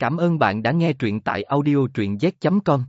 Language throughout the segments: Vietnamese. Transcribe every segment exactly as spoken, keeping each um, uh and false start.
Cảm ơn bạn đã nghe truyện tại audio truyện z chấm com.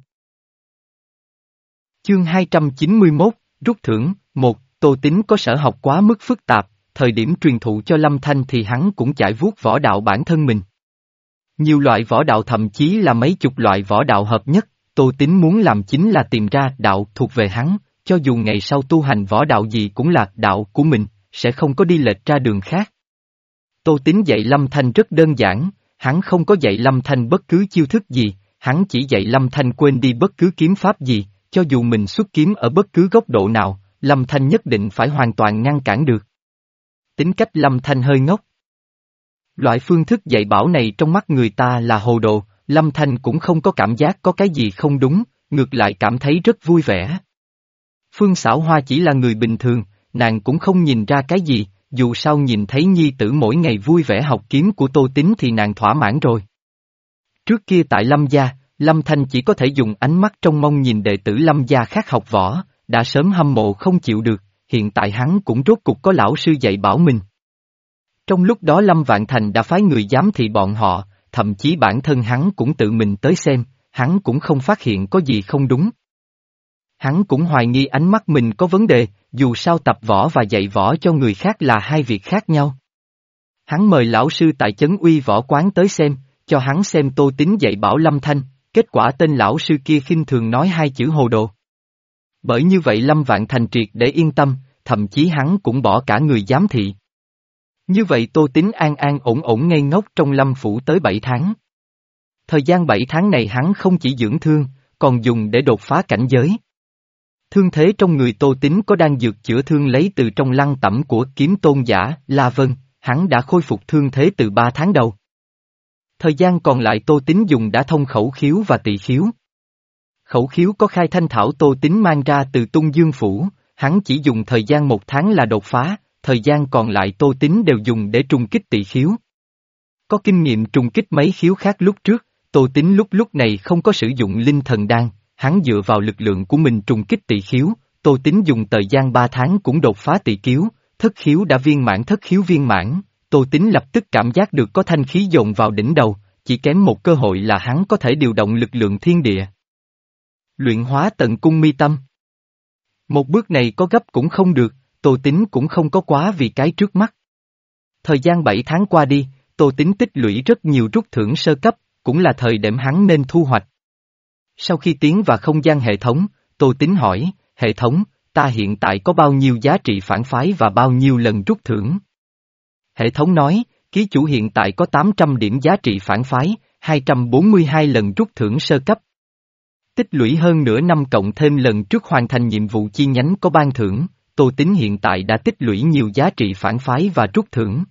Chương hai trăm chín mươi mốt, Rút thưởng. Một. Tô Tín có sở học quá mức phức tạp, thời điểm truyền thụ cho Lâm Thanh thì hắn cũng chải vuốt võ đạo bản thân mình. Nhiều loại võ đạo thậm chí là mấy chục loại võ đạo hợp nhất, Tô Tín muốn làm chính là tìm ra đạo thuộc về hắn, cho dù ngày sau tu hành võ đạo gì cũng là đạo của mình, sẽ không có đi lệch ra đường khác. Tô Tín dạy Lâm Thanh rất đơn giản, hắn không có dạy Lâm Thanh bất cứ chiêu thức gì, hắn chỉ dạy Lâm Thanh quên đi bất cứ kiếm pháp gì, cho dù mình xuất kiếm ở bất cứ góc độ nào, Lâm Thanh nhất định phải hoàn toàn ngăn cản được. Tính cách Lâm Thanh hơi ngốc. Loại phương thức dạy bảo này trong mắt người ta là hồ đồ, Lâm Thanh cũng không có cảm giác có cái gì không đúng, ngược lại cảm thấy rất vui vẻ. Phương Xảo Hoa chỉ là người bình thường, nàng cũng không nhìn ra cái gì, dù sao nhìn thấy nhi tử mỗi ngày vui vẻ học kiếm của Tô Tín thì nàng thỏa mãn rồi. Trước kia tại Lâm gia, Lâm Thanh chỉ có thể dùng ánh mắt trông mong nhìn đệ tử Lâm gia khác học võ, đã sớm hâm mộ không chịu được, hiện tại hắn cũng rốt cục có lão sư dạy bảo mình. Trong lúc đó Lâm Vạn Thành đã phái người giám thị bọn họ, thậm chí bản thân hắn cũng tự mình tới xem, hắn cũng không phát hiện có gì không đúng. Hắn cũng hoài nghi ánh mắt mình có vấn đề, dù sao tập võ và dạy võ cho người khác là hai việc khác nhau. Hắn mời lão sư tại Chấn Uy Võ Quán tới xem, cho hắn xem Tô Tín dạy bảo Lâm Thanh, kết quả tên lão sư kia khinh thường nói hai chữ hồ đồ. Bởi như vậy Lâm Vạn Thành triệt để yên tâm, thậm chí hắn cũng bỏ cả người giám thị. Như vậy Tô Tín an an ổn ổn ngây ngốc trong Lâm phủ tới bảy tháng. Thời gian bảy tháng này hắn không chỉ dưỡng thương, còn dùng để đột phá cảnh giới. Thương thế trong người Tô Tín có đang dược chữa thương lấy từ trong lăng tẩm của kiếm tôn giả, La Vân, hắn đã khôi phục thương thế từ ba tháng đầu. Thời gian còn lại Tô Tín dùng đã thông khẩu khiếu và tỵ khiếu. Khẩu khiếu có khai thanh thảo Tô Tín mang ra từ Tung Dương Phủ, hắn chỉ dùng thời gian một tháng là đột phá, thời gian còn lại Tô Tín đều dùng để trùng kích tỵ khiếu. Có kinh nghiệm trùng kích mấy khiếu khác lúc trước, Tô Tín lúc lúc này không có sử dụng linh thần đan, hắn dựa vào lực lượng của mình trùng kích tỵ khiếu, Tô Tín dùng thời gian ba tháng cũng đột phá tỵ khiếu, thất khiếu đã viên mãn thất khiếu viên mãn, Tô Tín lập tức cảm giác được có thanh khí dồn vào đỉnh đầu, chỉ kém một cơ hội là hắn có thể điều động lực lượng thiên địa. Luyện hóa tận cung mi tâm. Một bước này có gấp cũng không được, Tô Tín cũng không có quá vì cái trước mắt. Thời gian bảy tháng qua đi, Tô Tín tích lũy rất nhiều rút thưởng sơ cấp, cũng là thời điểm hắn nên thu hoạch. Sau khi tiến vào không gian hệ thống, Tô Tín hỏi, hệ thống, ta hiện tại có bao nhiêu giá trị phản phái và bao nhiêu lần rút thưởng? Hệ thống nói, ký chủ hiện tại có tám trăm điểm giá trị phản phái, hai trăm bốn mươi hai lần rút thưởng sơ cấp. Tích lũy hơn nửa năm cộng thêm lần trước hoàn thành nhiệm vụ chi nhánh có ban thưởng, Tô Tín hiện tại đã tích lũy nhiều giá trị phản phái và rút thưởng.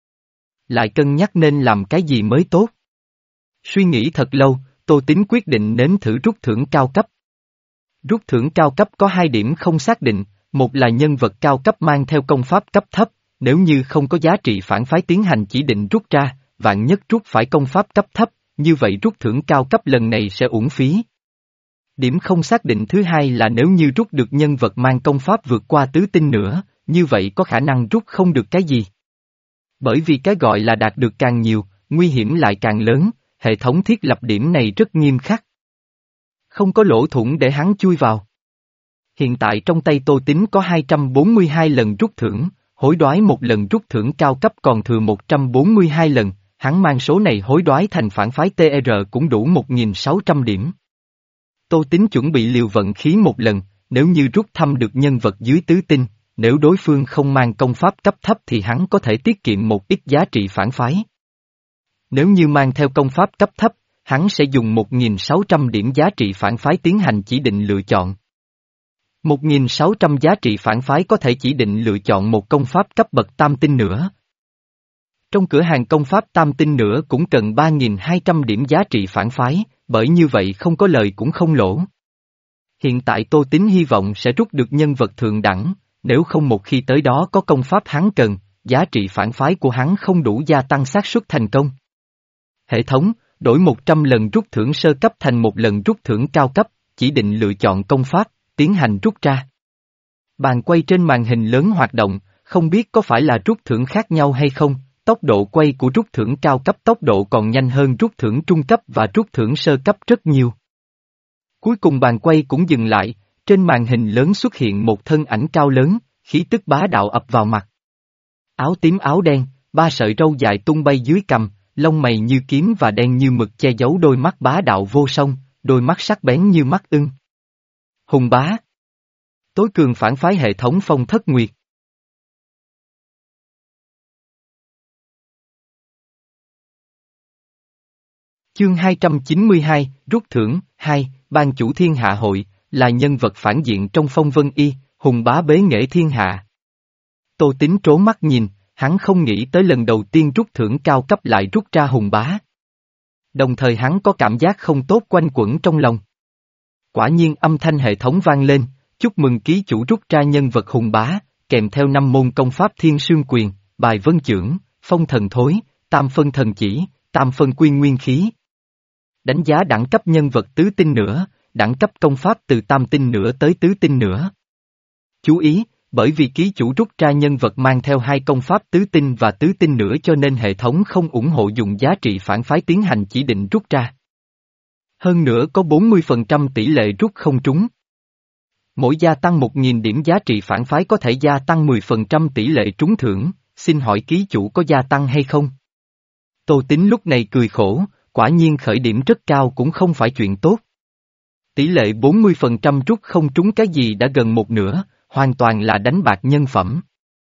Lại cân nhắc nên làm cái gì mới tốt? Suy nghĩ thật lâu, Tô Tín quyết định nếm thử rút thưởng cao cấp. Rút thưởng cao cấp có hai điểm không xác định, một là nhân vật cao cấp mang theo công pháp cấp thấp, nếu như không có giá trị phản phái tiến hành chỉ định rút ra, vạn nhất rút phải công pháp cấp thấp, như vậy rút thưởng cao cấp lần này sẽ uổng phí. Điểm không xác định thứ hai là nếu như rút được nhân vật mang công pháp vượt qua tứ tinh nữa, như vậy có khả năng rút không được cái gì. Bởi vì cái gọi là đạt được càng nhiều, nguy hiểm lại càng lớn, hệ thống thiết lập điểm này rất nghiêm khắc. Không có lỗ thủng để hắn chui vào. Hiện tại trong tay Tô Tín có hai trăm bốn mươi hai lần rút thưởng, hối đoái một lần rút thưởng cao cấp còn thừa một trăm bốn mươi hai lần, hắn mang số này hối đoái thành phản phái tê rờ cũng đủ một nghìn sáu trăm điểm. Tô Tín chuẩn bị liều vận khí một lần, nếu như rút thăm được nhân vật dưới tứ tinh, nếu đối phương không mang công pháp cấp thấp thì hắn có thể tiết kiệm một ít giá trị phản phái. Nếu như mang theo công pháp cấp thấp, hắn sẽ dùng một nghìn sáu trăm điểm giá trị phản phái tiến hành chỉ định lựa chọn. một nghìn sáu trăm giá trị phản phái có thể chỉ định lựa chọn một công pháp cấp bậc tam tinh nữa. Trong cửa hàng công pháp tam tinh nữa cũng cần ba nghìn hai trăm điểm giá trị phản phái, bởi như vậy không có lời cũng không lỗ. Hiện tại Tô Tín hy vọng sẽ rút được nhân vật thượng đẳng, nếu không một khi tới đó có công pháp hắn cần, giá trị phản phái của hắn không đủ gia tăng xác suất thành công. Hệ thống, đổi một trăm lần rút thưởng sơ cấp thành một lần rút thưởng cao cấp, chỉ định lựa chọn công pháp, tiến hành rút ra. Bàn quay trên màn hình lớn hoạt động, không biết có phải là rút thưởng khác nhau hay không, tốc độ quay của rút thưởng cao cấp tốc độ còn nhanh hơn rút thưởng trung cấp và rút thưởng sơ cấp rất nhiều. Cuối cùng bàn quay cũng dừng lại, trên màn hình lớn xuất hiện một thân ảnh cao lớn, khí tức bá đạo ập vào mặt. Áo tím áo đen, ba sợi râu dài tung bay dưới cằm, lông mày như kiếm và đen như mực che giấu đôi mắt bá đạo vô song, đôi mắt sắc bén như mắt ưng. Hùng bá. Tối cường phản phái hệ thống Phong Thất Nguyệt. Chương hai trăm chín mươi hai, rút thưởng, hai, ban chủ thiên hạ hội, là nhân vật phản diện trong Phong Vân Y, hùng bá bế nghệ thiên hạ. Tô Tín trố mắt nhìn, hắn không nghĩ tới lần đầu tiên rút thưởng cao cấp lại rút ra hùng bá. Đồng thời hắn có cảm giác không tốt quanh quẩn trong lòng. Quả nhiên âm thanh hệ thống vang lên, chúc mừng ký chủ rút ra nhân vật hùng bá, kèm theo năm môn công pháp thiên sương quyền, bài vân chưởng, phong thần thối, tam phân thần chỉ, tam phân quyên nguyên khí. Đánh giá đẳng cấp nhân vật tứ tinh nữa, đẳng cấp công pháp từ tam tinh nữa tới tứ tinh nữa. Chú ý, bởi vì ký chủ rút ra nhân vật mang theo hai công pháp tứ tinh và tứ tinh nữa cho nên hệ thống không ủng hộ dùng giá trị phản phái tiến hành chỉ định rút ra. Hơn nữa có bốn mươi phần trăm tỷ lệ rút không trúng. Mỗi gia tăng một nghìn điểm giá trị phản phái có thể gia tăng mười phần trăm tỷ lệ trúng thưởng, xin hỏi ký chủ có gia tăng hay không? Tô Tín lúc này cười khổ, quả nhiên khởi điểm rất cao cũng không phải chuyện tốt. Tỷ lệ bốn mươi phần trăm rút không trúng cái gì đã gần một nửa, hoàn toàn là đánh bạc nhân phẩm.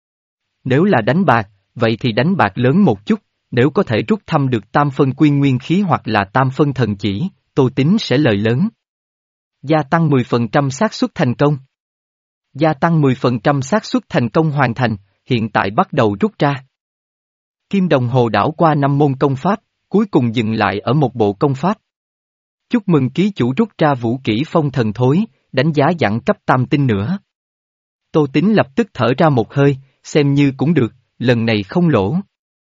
Nếu là đánh bạc, vậy thì đánh bạc lớn một chút, nếu có thể rút thăm được tam phân quyên nguyên khí hoặc là tam phân thần chỉ, Tô Tín sẽ lời lớn. Gia tăng mười phần trăm xác suất thành công. Gia tăng mười phần trăm xác suất thành công hoàn thành, hiện tại bắt đầu rút ra. Kim đồng hồ đảo qua năm môn công pháp, cuối cùng dừng lại ở một bộ công pháp. Chúc mừng ký chủ rút ra vũ kỹ phong thần thối, đánh giá giảng cấp tam tinh nữa. Tô Tín lập tức thở ra một hơi, xem như cũng được, lần này không lỗ.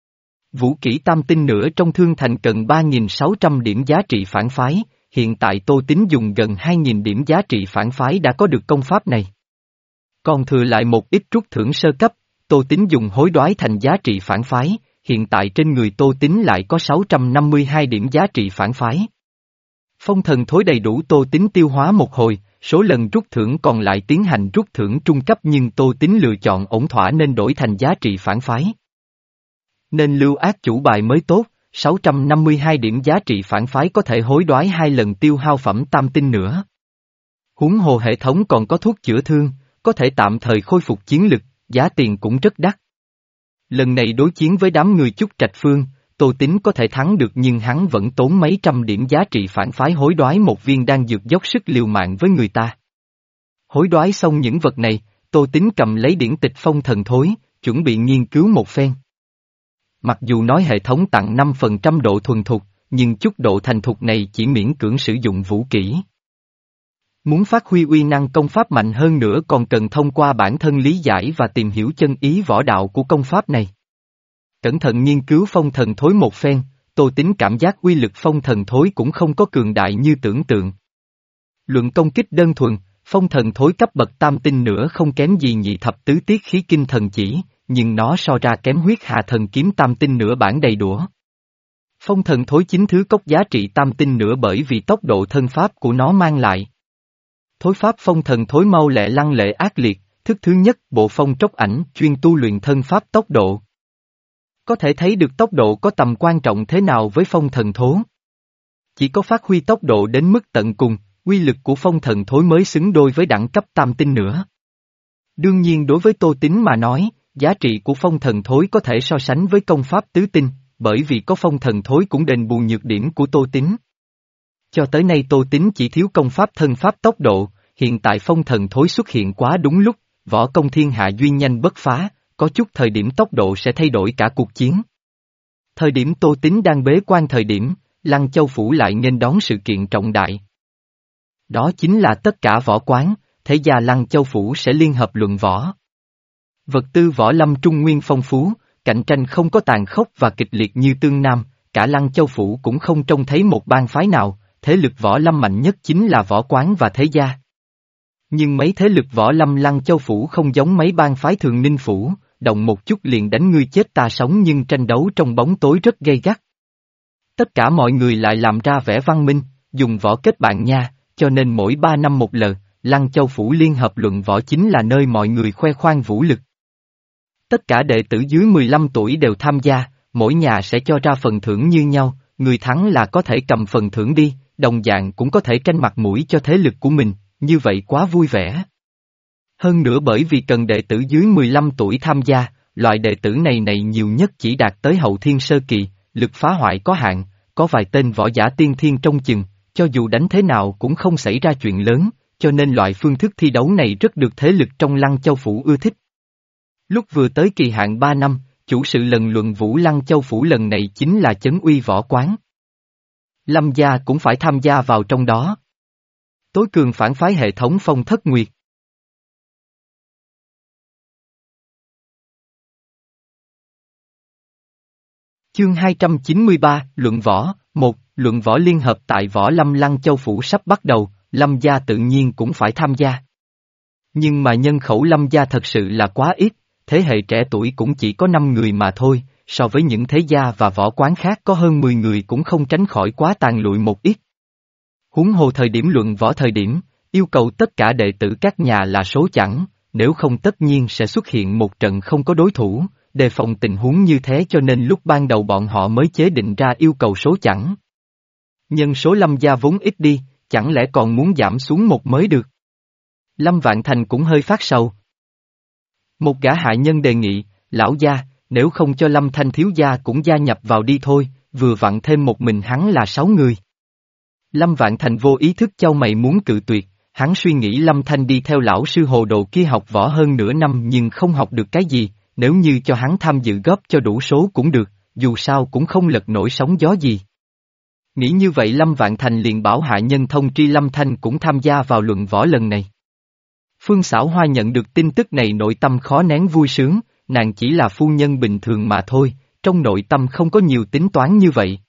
Vũ kỹ tam tinh nữa trong thương thành cần ba nghìn sáu trăm điểm giá trị phản phái, hiện tại Tô Tín dùng gần hai nghìn điểm giá trị phản phái đã có được công pháp này. Còn thừa lại một ít rút thưởng sơ cấp, Tô Tín dùng hối đoái thành giá trị phản phái, hiện tại trên người Tô Tín lại có sáu trăm năm mươi hai điểm giá trị phản phái. Phong thần thối đầy đủ Tô Tín tiêu hóa một hồi, số lần rút thưởng còn lại tiến hành rút thưởng trung cấp nhưng Tô Tín lựa chọn ổn thỏa nên đổi thành giá trị phản phái. Nên lưu ác chủ bài mới tốt, sáu trăm năm mươi hai điểm giá trị phản phái có thể hối đoái hai lần tiêu hao phẩm tam tinh nữa. Huống hồ hệ thống còn có thuốc chữa thương, có thể tạm thời khôi phục chiến lực, giá tiền cũng rất đắt. Lần này đối chiến với đám người Chúc Trạch Phương, Tô Tín có thể thắng được nhưng hắn vẫn tốn mấy trăm điểm giá trị phản phái hối đoái một viên đan dược dốc sức liều mạng với người ta. Hối đoái xong những vật này, Tô Tín cầm lấy điển tịch phong thần thối, chuẩn bị nghiên cứu một phen. Mặc dù nói hệ thống tặng năm phần trăm độ thuần thục, nhưng chút độ thành thục này chỉ miễn cưỡng sử dụng vũ kỹ. Muốn phát huy uy năng công pháp mạnh hơn nữa còn cần thông qua bản thân lý giải và tìm hiểu chân ý võ đạo của công pháp này. Cẩn thận nghiên cứu phong thần thối một phen, Tô Tín cảm giác uy lực phong thần thối cũng không có cường đại như tưởng tượng. Luận công kích đơn thuần, phong thần thối cấp bậc tam tinh nữa không kém gì nhị thập tứ tiết khí kinh thần chỉ, nhưng nó so ra kém huyết hạ thần kiếm tam tinh nữa bản đầy đũa. Phong thần thối chính thứ cốc giá trị tam tinh nữa bởi vì tốc độ thân pháp của nó mang lại. Thối pháp phong thần thối mau lẹ lăng lệ ác liệt, thức thứ nhất bộ phong trốc ảnh chuyên tu luyện thân pháp tốc độ. Có thể thấy được tốc độ có tầm quan trọng thế nào với phong thần thố. Chỉ có phát huy tốc độ đến mức tận cùng, uy lực của phong thần thối mới xứng đôi với đẳng cấp tam tinh nữa. Đương nhiên đối với Tô Tín mà nói, giá trị của phong thần thối có thể so sánh với công pháp tứ tinh, bởi vì có phong thần thối cũng đền bù nhược điểm của Tô Tín. Cho tới nay Tô Tín chỉ thiếu công pháp thân pháp tốc độ, hiện tại phong thần thối xuất hiện quá đúng lúc, võ công thiên hạ duy nhanh bất phá, có chút thời điểm tốc độ sẽ thay đổi cả cuộc chiến. Thời điểm Tô Tín đang bế quan thời điểm, Lăng Châu Phủ lại nghênh đón sự kiện trọng đại. Đó chính là tất cả võ quán, thế gia Lăng Châu Phủ sẽ liên hợp luận võ. Vật tư võ lâm trung nguyên phong phú, cạnh tranh không có tàn khốc và kịch liệt như Tương Nam, cả Lăng Châu Phủ cũng không trông thấy một bang phái nào, thế lực võ lâm mạnh nhất chính là võ quán và thế gia. Nhưng mấy thế lực võ lâm Lăng Châu Phủ không giống mấy bang phái thường Ninh Phủ, động một chút liền đánh ngươi chết ta sống nhưng tranh đấu trong bóng tối rất gay gắt. Tất cả mọi người lại làm ra vẻ văn minh, dùng võ kết bạn nha, cho nên mỗi ba năm một lần, Lăng Châu Phủ Liên Hợp luận võ chính là nơi mọi người khoe khoang vũ lực. Tất cả đệ tử dưới mười lăm tuổi đều tham gia, mỗi nhà sẽ cho ra phần thưởng như nhau, người thắng là có thể cầm phần thưởng đi, đồng dạng cũng có thể tranh mặt mũi cho thế lực của mình, như vậy quá vui vẻ. Hơn nữa bởi vì cần đệ tử dưới mười lăm tuổi tham gia, loại đệ tử này này nhiều nhất chỉ đạt tới hậu thiên sơ kỳ, lực phá hoại có hạn, có vài tên võ giả tiên thiên trong chừng, cho dù đánh thế nào cũng không xảy ra chuyện lớn, cho nên loại phương thức thi đấu này rất được thế lực trong Lăng Châu Phủ ưa thích. Lúc vừa tới kỳ hạn ba năm, chủ sự lần luận vũ Lăng Châu Phủ lần này chính là Chấn Uy Võ Quán. Lâm gia cũng phải tham gia vào trong đó. Tối cường phản phái hệ thống Phong Thất Nguyệt. Chương hai trăm chín mươi ba, Luận Võ, một, Luận Võ Liên Hợp tại Võ Lâm Lăng Châu Phủ sắp bắt đầu, Lâm gia tự nhiên cũng phải tham gia. Nhưng mà nhân khẩu Lâm gia thật sự là quá ít, thế hệ trẻ tuổi cũng chỉ có năm người mà thôi, so với những thế gia và võ quán khác có hơn mười người cũng không tránh khỏi quá tàn lụi một ít. Huống hồ thời điểm luận võ thời điểm, yêu cầu tất cả đệ tử các nhà là số chẵn, nếu không tất nhiên sẽ xuất hiện một trận không có đối thủ, đề phòng tình huống như thế cho nên lúc ban đầu bọn họ mới chế định ra yêu cầu số chẵn. Nhân số Lâm gia vốn ít đi, chẳng lẽ còn muốn giảm xuống một mới được. Lâm Vạn Thành cũng hơi phát sầu. Một gã hạ nhân đề nghị, lão gia, nếu không cho Lâm Thanh thiếu gia cũng gia nhập vào đi thôi, vừa vặn thêm một mình hắn là sáu người. Lâm Vạn Thành vô ý thức chau mày muốn cự tuyệt, hắn suy nghĩ Lâm Thanh đi theo lão sư hồ đồ kia học võ hơn nửa năm nhưng không học được cái gì, nếu như cho hắn tham dự góp cho đủ số cũng được, dù sao cũng không lật nổi sóng gió gì. Nghĩ như vậy Lâm Vạn Thành liền bảo hạ nhân thông tri Lâm Thanh cũng tham gia vào luận võ lần này. Phương Xảo Hoa nhận được tin tức này nội tâm khó nén vui sướng, nàng chỉ là phu nhân bình thường mà thôi, trong nội tâm không có nhiều tính toán như vậy.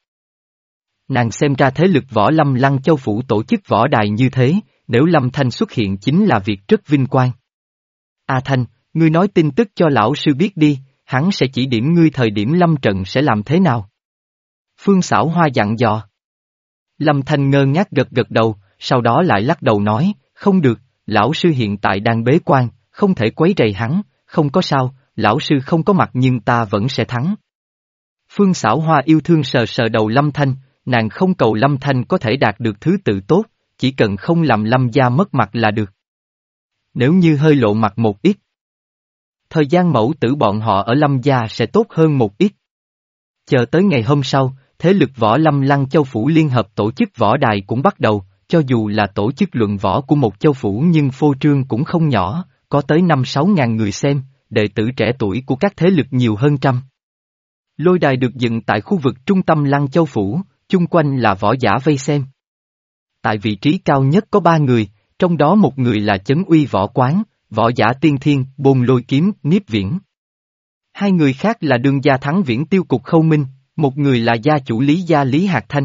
Nàng xem ra thế lực võ lâm Lăng Châu Phủ tổ chức võ đài như thế, nếu Lâm Thanh xuất hiện chính là việc rất vinh quang. A Thanh, ngươi nói tin tức cho lão sư biết đi, hắn sẽ chỉ điểm ngươi thời điểm lâm trận sẽ làm thế nào. Phương Xảo Hoa dặn dò. Lâm Thanh ngơ ngác gật gật đầu, sau đó lại lắc đầu nói, không được, lão sư hiện tại đang bế quan, không thể quấy rầy hắn, không có sao, lão sư không có mặt nhưng ta vẫn sẽ thắng. Phương Xảo Hoa yêu thương sờ sờ đầu Lâm Thanh, nàng không cầu Lâm Thanh có thể đạt được thứ tự tốt, chỉ cần không làm Lâm gia mất mặt là được. Nếu như hơi lộ mặt một ít, thời gian mẫu tử bọn họ ở Lâm gia sẽ tốt hơn một ít. Chờ tới ngày hôm sau, thế lực võ lâm Lăng Châu Phủ Liên Hợp tổ chức võ đài cũng bắt đầu, cho dù là tổ chức luận võ của một châu phủ nhưng phô trương cũng không nhỏ, có tới năm sáu ngàn người xem, đệ tử trẻ tuổi của các thế lực nhiều hơn trăm. Lôi đài được dựng tại khu vực trung tâm Lăng Châu Phủ, chung quanh là võ giả vây xem. Tại vị trí cao nhất có ba người, trong đó một người là Chấn Uy Võ Quán, võ giả tiên thiên, Bôn Lôi Kiếm, Niếp Viễn. Hai người khác là đương gia Thắng Viễn Tiêu Cục Khâu Minh, một người là gia chủ Lý gia Lý Hạc Thanh.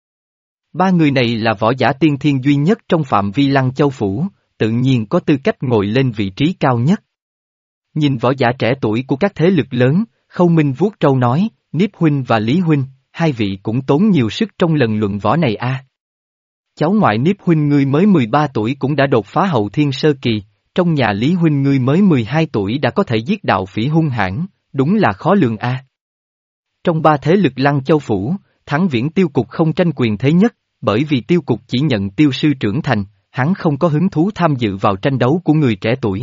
Ba người này là võ giả tiên thiên duy nhất trong phạm vi Lăng Châu Phủ, tự nhiên có tư cách ngồi lên vị trí cao nhất. Nhìn võ giả trẻ tuổi của các thế lực lớn, Khâu Minh vuốt trâu nói, Niếp huynh và Lý huynh, hai vị cũng tốn nhiều sức trong lần luận võ này a. À. Cháu ngoại Niếp huynh ngươi mới mười ba tuổi cũng đã đột phá hậu thiên sơ kỳ, trong nhà Lý huynh ngươi mới mười hai tuổi đã có thể giết đạo phỉ hung hãn, đúng là khó lường a. À. Trong ba thế lực Lăng Châu Phủ, Thắng Viễn Tiêu Cục không tranh quyền thế nhất, bởi vì Tiêu Cục chỉ nhận tiêu sư trưởng thành, hắn không có hứng thú tham dự vào tranh đấu của người trẻ tuổi.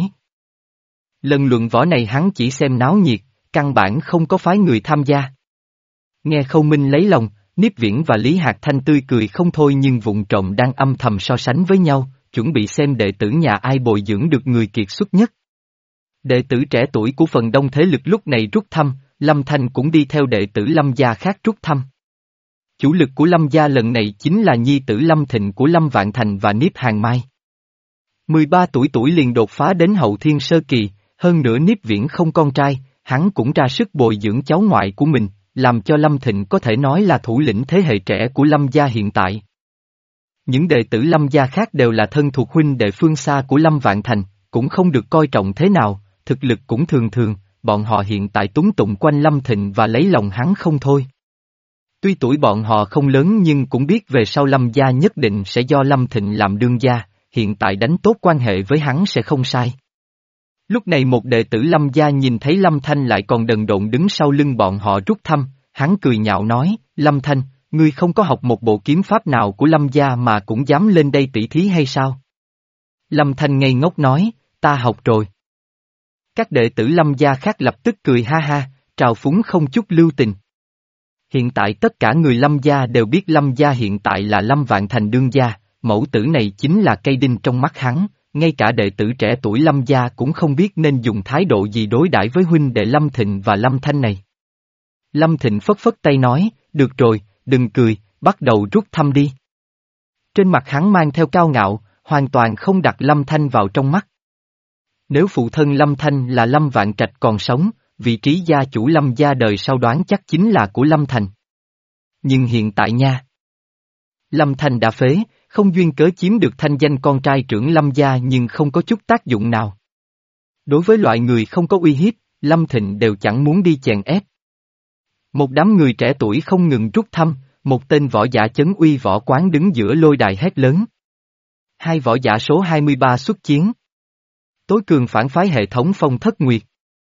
Lần luận võ này hắn chỉ xem náo nhiệt, căn bản không có phái người tham gia. Nghe Khâu Minh lấy lòng, Niếp Viễn và Lý Hạc Thanh tươi cười không thôi nhưng vụng trộm đang âm thầm so sánh với nhau, chuẩn bị xem đệ tử nhà ai bồi dưỡng được người kiệt xuất nhất. Đệ tử trẻ tuổi của phần đông thế lực lúc này rút thăm, Lâm Thanh cũng đi theo đệ tử Lâm gia khác rút thăm. Chủ lực của Lâm gia lần này chính là nhi tử Lâm Thịnh của Lâm Vạn Thành và Niếp Hàng Mai. mười ba tuổi tuổi liền đột phá đến hậu thiên sơ kỳ, hơn nữa Niếp Viễn không con trai, hắn cũng ra sức bồi dưỡng cháu ngoại của mình, làm cho Lâm Thịnh có thể nói là thủ lĩnh thế hệ trẻ của Lâm gia hiện tại. Những đệ tử Lâm gia khác đều là thân thuộc huynh đệ phương xa của Lâm Vạn Thành, cũng không được coi trọng thế nào, thực lực cũng thường thường, bọn họ hiện tại túng tụng quanh Lâm Thịnh và lấy lòng hắn không thôi. Tuy tuổi bọn họ không lớn nhưng cũng biết về sau Lâm gia nhất định sẽ do Lâm Thịnh làm đương gia, hiện tại đánh tốt quan hệ với hắn sẽ không sai. Lúc này một đệ tử Lâm gia nhìn thấy Lâm Thanh lại còn đần độn đứng sau lưng bọn họ rút thăm, hắn cười nhạo nói, Lâm Thanh, ngươi không có học một bộ kiếm pháp nào của Lâm gia mà cũng dám lên đây tỷ thí hay sao? Lâm Thanh ngây ngốc nói, ta học rồi. Các đệ tử Lâm gia khác lập tức cười ha ha, trào phúng không chút lưu tình. Hiện tại tất cả người Lâm gia đều biết Lâm gia hiện tại là Lâm Vạn Thành đương gia, mẫu tử này chính là cây đinh trong mắt hắn, ngay cả đệ tử trẻ tuổi Lâm gia cũng không biết nên dùng thái độ gì đối đãi với huynh đệ Lâm Thịnh và Lâm Thanh này. Lâm Thịnh phất phất tay nói, được rồi, đừng cười, bắt đầu rút thăm đi. Trên mặt hắn mang theo cao ngạo, hoàn toàn không đặt Lâm Thanh vào trong mắt. Nếu phụ thân Lâm Thanh là Lâm Vạn Trạch còn sống, vị trí gia chủ Lâm gia đời sau đoán chắc chính là của Lâm Thành. Nhưng hiện tại nha. Lâm Thành đã phế, không duyên cớ chiếm được thanh danh con trai trưởng Lâm gia nhưng không có chút tác dụng nào. Đối với loại người không có uy hiếp, Lâm Thịnh đều chẳng muốn đi chèn ép. Một đám người trẻ tuổi không ngừng rút thăm, một tên võ giả chấn uy võ quán đứng giữa lôi đài hét lớn. Hai võ giả số hai mươi ba xuất chiến. Tối cường phản phái hệ thống Phong Thất Nguyệt.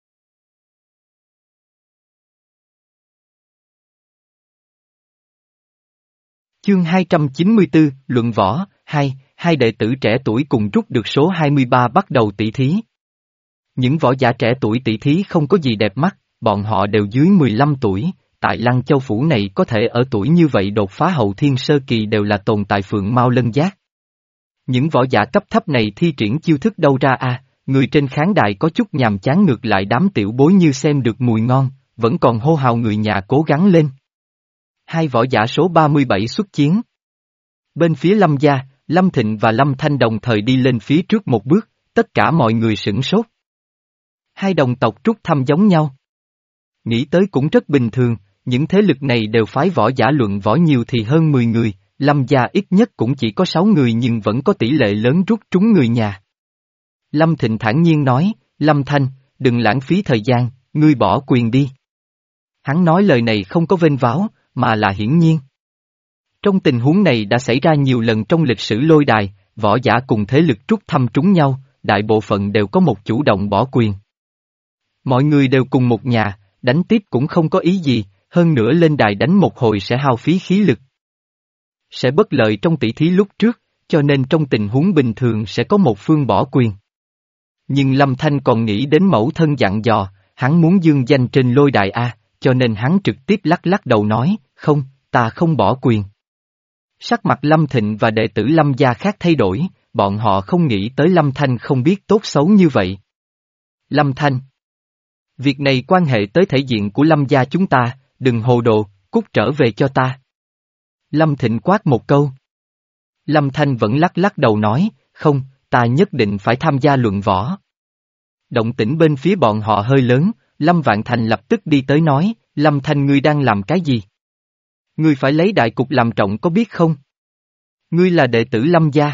Chương hai trăm chín mươi tư, Luận Võ, hai, hai đệ tử trẻ tuổi cùng rút được số hai mươi ba bắt đầu tỷ thí. Những võ giả trẻ tuổi tỷ thí không có gì đẹp mắt, bọn họ đều dưới mười lăm tuổi, tại Lăng Châu Phủ này có thể ở tuổi như vậy đột phá hậu thiên sơ kỳ đều là tồn tại phượng mao lân giác. Những võ giả cấp thấp này thi triển chiêu thức đâu ra à, người trên khán đài có chút nhàm chán ngược lại đám tiểu bối như xem được mùi ngon, vẫn còn hô hào người nhà cố gắng lên. Hai võ giả số ba mươi bảy xuất chiến. Bên phía Lâm gia, Lâm Thịnh và Lâm Thanh đồng thời đi lên phía trước một bước, tất cả mọi người sửng sốt. Hai đồng tộc rút thăm giống nhau. Nghĩ tới cũng rất bình thường, những thế lực này đều phái võ giả luận võ nhiều thì hơn mười người, Lâm gia ít nhất cũng chỉ có sáu người nhưng vẫn có tỷ lệ lớn rút trúng người nhà. Lâm Thịnh thản nhiên nói, Lâm Thanh, đừng lãng phí thời gian, ngươi bỏ quyền đi. Hắn nói lời này không có vênh váo, mà là hiển nhiên. Trong tình huống này đã xảy ra nhiều lần trong lịch sử lôi đài, võ giả cùng thế lực rút thăm trúng nhau, đại bộ phận đều có một chủ động bỏ quyền. Mọi người đều cùng một nhà, đánh tiếp cũng không có ý gì, hơn nữa lên đài đánh một hồi sẽ hao phí khí lực. Sẽ bất lợi trong tỷ thí lúc trước, cho nên trong tình huống bình thường sẽ có một phương bỏ quyền. Nhưng Lâm Thanh còn nghĩ đến mẫu thân dặn dò, hắn muốn dương danh trên lôi đài A, cho nên hắn trực tiếp lắc lắc đầu nói, không, ta không bỏ quyền. Sắc mặt Lâm Thịnh và đệ tử Lâm gia khác thay đổi, bọn họ không nghĩ tới Lâm Thanh không biết tốt xấu như vậy. Lâm Thanh. Việc này quan hệ tới thể diện của Lâm gia chúng ta, đừng hồ đồ, cút trở về cho ta. Lâm Thịnh quát một câu. Lâm Thanh vẫn lắc lắc đầu nói, không, ta nhất định phải tham gia luận võ. Động tĩnh bên phía bọn họ hơi lớn, Lâm Vạn Thành lập tức đi tới nói, Lâm Thanh ngươi đang làm cái gì? Ngươi phải lấy đại cục làm trọng có biết không? Ngươi là đệ tử Lâm gia.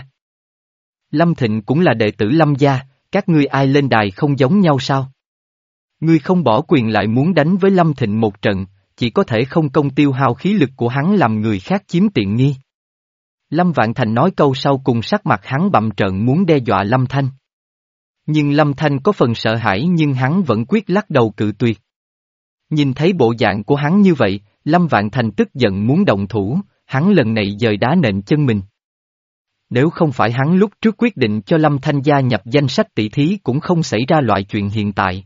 Lâm Thịnh cũng là đệ tử Lâm gia, các ngươi ai lên đài không giống nhau sao? Ngươi không bỏ quyền lại muốn đánh với Lâm Thịnh một trận, chỉ có thể không công tiêu hao khí lực của hắn làm người khác chiếm tiện nghi. Lâm Vạn Thành nói câu sau cùng sắc mặt hắn bặm trợn muốn đe dọa Lâm Thanh. Nhưng Lâm Thanh có phần sợ hãi nhưng hắn vẫn quyết lắc đầu cự tuyệt. Nhìn thấy bộ dạng của hắn như vậy, Lâm Vạn Thành tức giận muốn động thủ, hắn lần này dời đá nện chân mình. Nếu không phải hắn lúc trước quyết định cho Lâm Thanh gia nhập danh sách tỷ thí cũng không xảy ra loại chuyện hiện tại.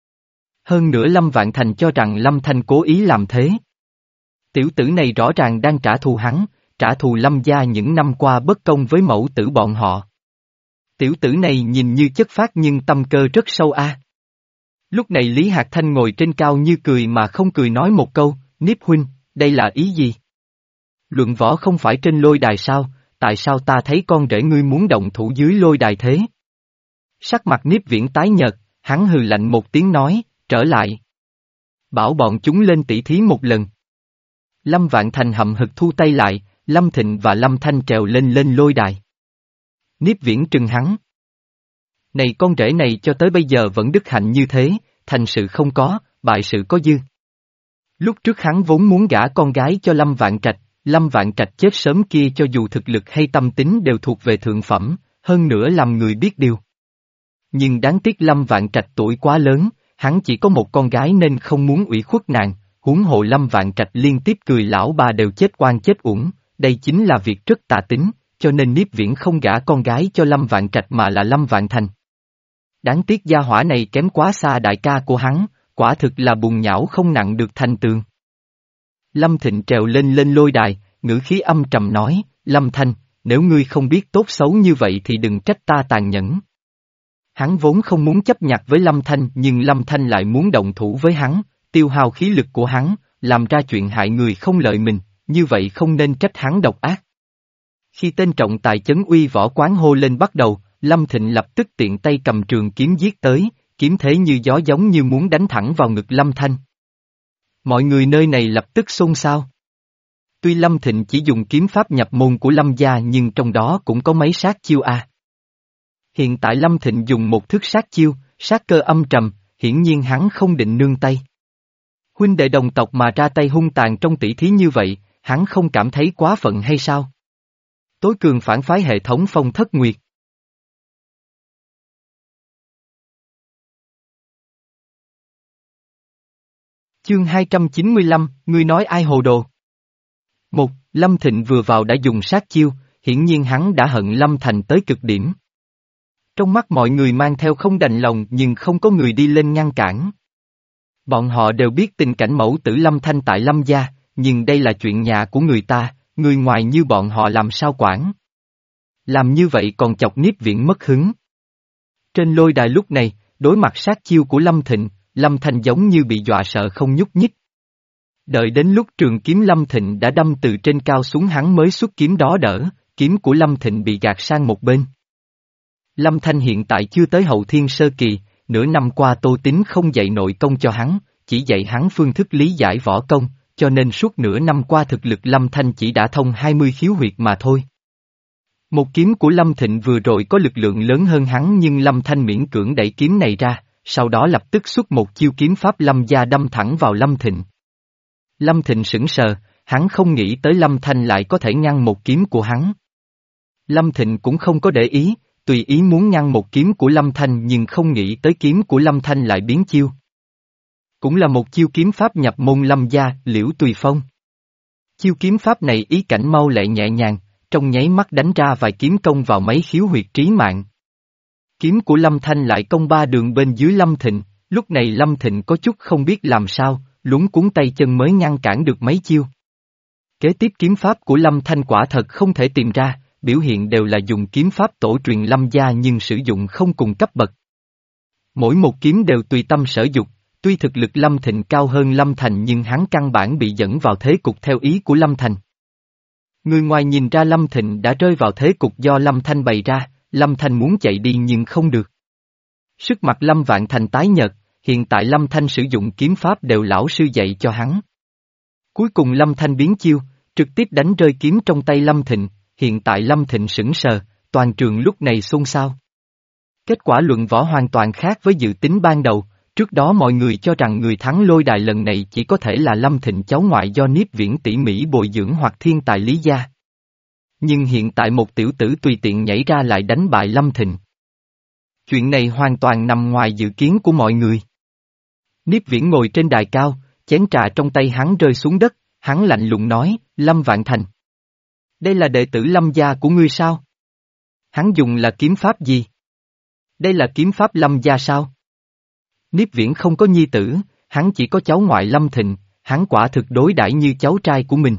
Hơn nữa Lâm Vạn Thành cho rằng Lâm Thanh cố ý làm thế. Tiểu tử này rõ ràng đang trả thù hắn, trả thù Lâm gia những năm qua bất công với mẫu tử bọn họ. Tiểu tử này nhìn như chất phác nhưng tâm cơ rất sâu a. À. Lúc này Lý Hạc Thanh ngồi trên cao như cười mà không cười nói một câu, Niếp huynh, đây là ý gì? Luận võ không phải trên lôi đài sao, tại sao ta thấy con rể ngươi muốn động thủ dưới lôi đài thế? Sắc mặt Niếp Viễn tái nhợt, hắn hừ lạnh một tiếng nói, trở lại. Bảo bọn chúng lên tỷ thí một lần. Lâm Vạn Thành hậm hực thu tay lại, Lâm Thịnh và Lâm Thanh trèo lên lên lôi đài. Niếp Viễn trừng hắn. Này con rể này cho tới bây giờ vẫn đức hạnh như thế, thành sự không có, bại sự có dư. Lúc trước hắn vốn muốn gả con gái cho Lâm Vạn Trạch, Lâm Vạn Trạch chết sớm kia cho dù thực lực hay tâm tính đều thuộc về thượng phẩm, hơn nữa làm người biết điều. Nhưng đáng tiếc Lâm Vạn Trạch tuổi quá lớn, hắn chỉ có một con gái nên không muốn ủy khuất nàng, huống hộ Lâm Vạn Trạch liên tiếp cười lão bà đều chết oan chết uổng, đây chính là việc rất tà tính, cho nên Niếp Viễn không gả con gái cho Lâm Vạn Trạch mà là Lâm Vạn Thành. Đáng tiếc gia hỏa này kém quá xa đại ca của hắn, quả thực là bùn nhão không nặng được thành tường. Lâm Thịnh trèo lên lên lôi đài, ngữ khí âm trầm nói, Lâm Thanh, nếu ngươi không biết tốt xấu như vậy thì đừng trách ta tàn nhẫn. Hắn vốn không muốn chấp nhặt với Lâm Thanh nhưng Lâm Thanh lại muốn động thủ với hắn, tiêu hao khí lực của hắn, làm ra chuyện hại người không lợi mình, như vậy không nên trách hắn độc ác. Khi tên trọng tài chấn uy võ quán hô lên bắt đầu, Lâm Thịnh lập tức tiện tay cầm trường kiếm giết tới, kiếm thế như gió giống như muốn đánh thẳng vào ngực Lâm Thanh. Mọi người nơi này lập tức xôn xao. Tuy Lâm Thịnh chỉ dùng kiếm pháp nhập môn của Lâm gia nhưng trong đó cũng có mấy sát chiêu a. Hiện tại Lâm Thịnh dùng một thức sát chiêu, sát cơ âm trầm, hiển nhiên hắn không định nương tay. Huynh đệ đồng tộc mà ra tay hung tàn trong tỷ thí như vậy, hắn không cảm thấy quá phận hay sao? Tối cường phản phái hệ thống Phong Thất Nguyệt. Chương hai trăm chín mươi lăm, ngươi nói ai hồ đồ? Một, Lâm Thịnh vừa vào đã dùng sát chiêu, hiển nhiên hắn đã hận Lâm Thành tới cực điểm. Trong mắt mọi người mang theo không đành lòng nhưng không có người đi lên ngăn cản. Bọn họ đều biết tình cảnh mẫu tử Lâm Thanh tại Lâm gia, nhưng đây là chuyện nhà của người ta, người ngoài như bọn họ làm sao quản. Làm như vậy còn chọc Niếp Viễn mất hứng. Trên lôi đài lúc này, đối mặt sát chiêu của Lâm Thịnh, Lâm Thanh giống như bị dọa sợ không nhúc nhích. Đợi đến lúc trường kiếm Lâm Thịnh đã đâm từ trên cao xuống hắn mới xuất kiếm đó đỡ, kiếm của Lâm Thịnh bị gạt sang một bên. Lâm Thanh hiện tại chưa tới hậu thiên sơ kỳ, nửa năm qua Tô Tín không dạy nội công cho hắn, chỉ dạy hắn phương thức lý giải võ công, cho nên suốt nửa năm qua thực lực Lâm Thanh chỉ đã thông hai mươi khiếu huyệt mà thôi. Một kiếm của Lâm Thịnh vừa rồi có lực lượng lớn hơn hắn nhưng Lâm Thanh miễn cưỡng đẩy kiếm này ra, sau đó lập tức xuất một chiêu kiếm pháp Lâm gia đâm thẳng vào Lâm Thịnh. Lâm Thịnh sững sờ, hắn không nghĩ tới Lâm Thanh lại có thể ngăn một kiếm của hắn. Lâm Thịnh cũng không có để ý, tùy ý muốn ngăn một kiếm của Lâm Thanh nhưng không nghĩ tới kiếm của Lâm Thanh lại biến chiêu. Cũng là một chiêu kiếm pháp nhập môn Lâm gia, Liễu Tùy Phong. Chiêu kiếm pháp này ý cảnh mau lẹ nhẹ nhàng, trong nháy mắt đánh ra vài kiếm công vào mấy khiếu huyệt trí mạng. Kiếm của Lâm Thanh lại công ba đường bên dưới Lâm Thịnh, lúc này Lâm Thịnh có chút không biết làm sao, luống cuống tay chân mới ngăn cản được mấy chiêu. Kế tiếp kiếm pháp của Lâm Thanh quả thật không thể tìm ra, biểu hiện đều là dùng kiếm pháp tổ truyền Lâm gia nhưng sử dụng không cùng cấp bậc. Mỗi một kiếm đều tùy tâm sở dục, tuy thực lực Lâm Thịnh cao hơn Lâm Thành nhưng hắn căn bản bị dẫn vào thế cục theo ý của Lâm Thành. Người ngoài nhìn ra Lâm Thịnh đã rơi vào thế cục do Lâm Thanh bày ra, Lâm Thanh muốn chạy đi nhưng không được. Sức mặt Lâm Vạn Thành tái nhợt, hiện tại Lâm Thanh sử dụng kiếm pháp đều lão sư dạy cho hắn. Cuối cùng Lâm Thanh biến chiêu, trực tiếp đánh rơi kiếm trong tay Lâm Thịnh, hiện tại Lâm Thịnh sững sờ, toàn trường lúc này xôn xao. Kết quả luận võ hoàn toàn khác với dự tính ban đầu, trước đó mọi người cho rằng người thắng lôi đài lần này chỉ có thể là Lâm Thịnh cháu ngoại do Niếp Viễn tỉ mỉ bồi dưỡng hoặc thiên tài Lý gia. Nhưng hiện tại một tiểu tử tùy tiện nhảy ra lại đánh bại Lâm Thịnh. Chuyện này hoàn toàn nằm ngoài dự kiến của mọi người. Niếp Viễn ngồi trên đài cao, chén trà trong tay hắn rơi xuống đất, hắn lạnh lùng nói, Lâm Vạn Thành. Đây là đệ tử Lâm gia của ngươi sao? Hắn dùng là kiếm pháp gì? Đây là kiếm pháp Lâm gia sao? Niếp Viễn không có nhi tử, hắn chỉ có cháu ngoại Lâm Thịnh, hắn quả thực đối đãi như cháu trai của mình.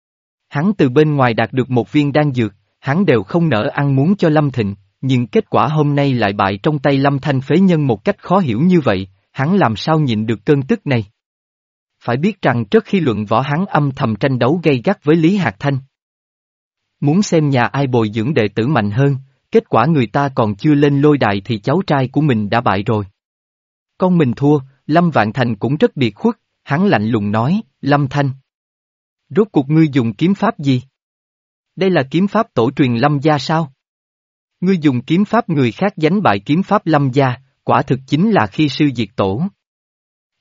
Hắn từ bên ngoài đạt được một viên đan dược, hắn đều không nỡ ăn muốn cho Lâm Thịnh, nhưng kết quả hôm nay lại bại trong tay Lâm Thanh phế nhân một cách khó hiểu như vậy, hắn làm sao nhịn được cơn tức này? Phải biết rằng trước khi luận võ hắn âm thầm tranh đấu gay gắt với Lý Hạc Thanh. Muốn xem nhà ai bồi dưỡng đệ tử mạnh hơn, kết quả người ta còn chưa lên lôi đài thì cháu trai của mình đã bại rồi. Con mình thua, Lâm Vạn Thành cũng rất biệt khuất, hắn lạnh lùng nói, Lâm Thanh. Rốt cuộc ngươi dùng kiếm pháp gì? Đây là kiếm pháp tổ truyền Lâm gia sao? Ngươi dùng kiếm pháp người khác đánh bại kiếm pháp Lâm gia, quả thực chính là khi sư diệt tổ.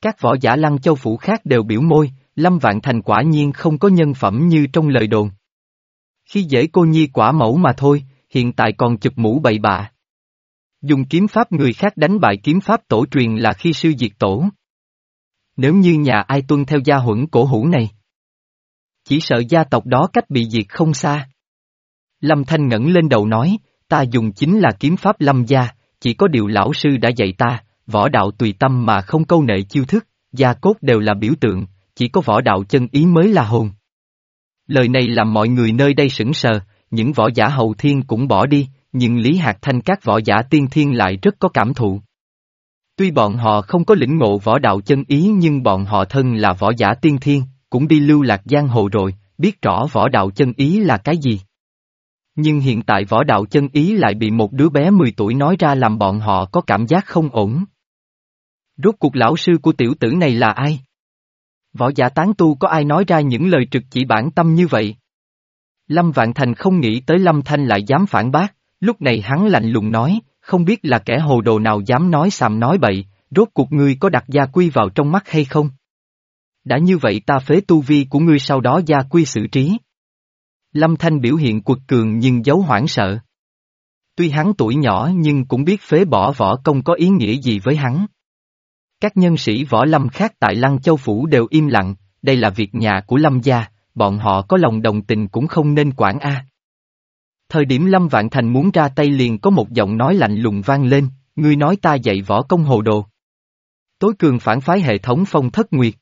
Các võ giả Lăng Châu phủ khác đều biểu môi, Lâm Vạn Thành quả nhiên không có nhân phẩm như trong lời đồn. Khi dễ cô nhi quả mẫu mà thôi, hiện tại còn chụp mũ bậy bạ. Dùng kiếm pháp người khác đánh bại kiếm pháp tổ truyền là khi sư diệt tổ. Nếu như nhà ai tuân theo gia huẩn cổ hủ này, chỉ sợ gia tộc đó cách bị diệt không xa. Lâm Thanh ngẩng lên đầu nói, ta dùng chính là kiếm pháp Lâm gia, chỉ có điều lão sư đã dạy ta, võ đạo tùy tâm mà không câu nệ chiêu thức, gia cốt đều là biểu tượng, chỉ có võ đạo chân ý mới là hồn. Lời này làm mọi người nơi đây sững sờ, những võ giả hậu thiên cũng bỏ đi, nhưng Lý Hạc Thanh các võ giả tiên thiên lại rất có cảm thụ. Tuy bọn họ không có lĩnh ngộ võ đạo chân ý nhưng bọn họ thân là võ giả tiên thiên, cũng đi lưu lạc giang hồ rồi, biết rõ võ đạo chân ý là cái gì. Nhưng hiện tại võ đạo chân ý lại bị một đứa bé mười tuổi nói ra làm bọn họ có cảm giác không ổn. Rốt cuộc lão sư của tiểu tử này là ai? Võ giả tán tu có ai nói ra những lời trực chỉ bản tâm như vậy? Lâm Vạn Thành không nghĩ tới Lâm Thanh lại dám phản bác, lúc này hắn lạnh lùng nói, không biết là kẻ hồ đồ nào dám nói xàm nói bậy, rốt cuộc ngươi có đặt gia quy vào trong mắt hay không? Đã như vậy ta phế tu vi của ngươi sau đó gia quy xử trí. Lâm Thanh biểu hiện quật cường nhưng giấu hoảng sợ. Tuy hắn tuổi nhỏ nhưng cũng biết phế bỏ võ công có ý nghĩa gì với hắn. Các nhân sĩ võ lâm khác tại Lăng Châu Phủ đều im lặng, đây là việc nhà của Lâm gia, bọn họ có lòng đồng tình cũng không nên quản a. Thời điểm Lâm Vạn Thành muốn ra tay liền có một giọng nói lạnh lùng vang lên, ngươi nói ta dạy võ công hồ đồ. Tối cường phản phái hệ thống Phong Thất Nguyệt.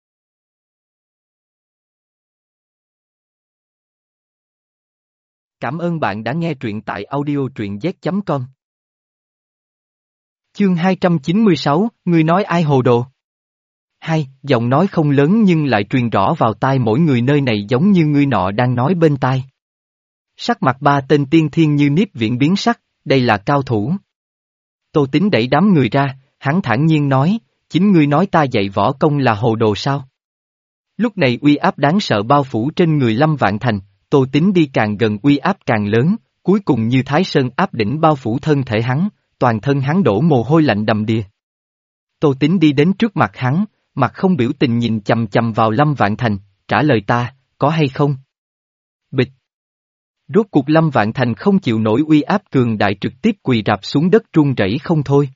Cảm ơn bạn đã nghe truyện tại audio truyện z chấm com. Chương hai trăm chín mươi sáu, ngươi nói ai hồ đồ? Hai, giọng nói không lớn nhưng lại truyền rõ vào tai mỗi người nơi này giống như ngươi nọ đang nói bên tai. Sắc mặt ba tên tiên thiên như Niếp Viễn biến sắc, đây là cao thủ. Tô Tín đẩy đám người ra, hắn thản nhiên nói, chính ngươi nói ta dạy võ công là hồ đồ sao? Lúc này uy áp đáng sợ bao phủ trên người Lâm Vạn Thành, Tô Tín đi càng gần uy áp càng lớn, cuối cùng như Thái Sơn áp đỉnh bao phủ thân thể hắn, toàn thân hắn đổ mồ hôi lạnh đầm đìa. Tô Tín đi đến trước mặt hắn, mặt không biểu tình nhìn chầm chầm vào Lâm Vạn Thành, trả lời ta, có hay không? Bịch. Rốt cuộc Lâm Vạn Thành không chịu nổi uy áp cường đại trực tiếp quỳ rạp xuống đất run rẩy không thôi.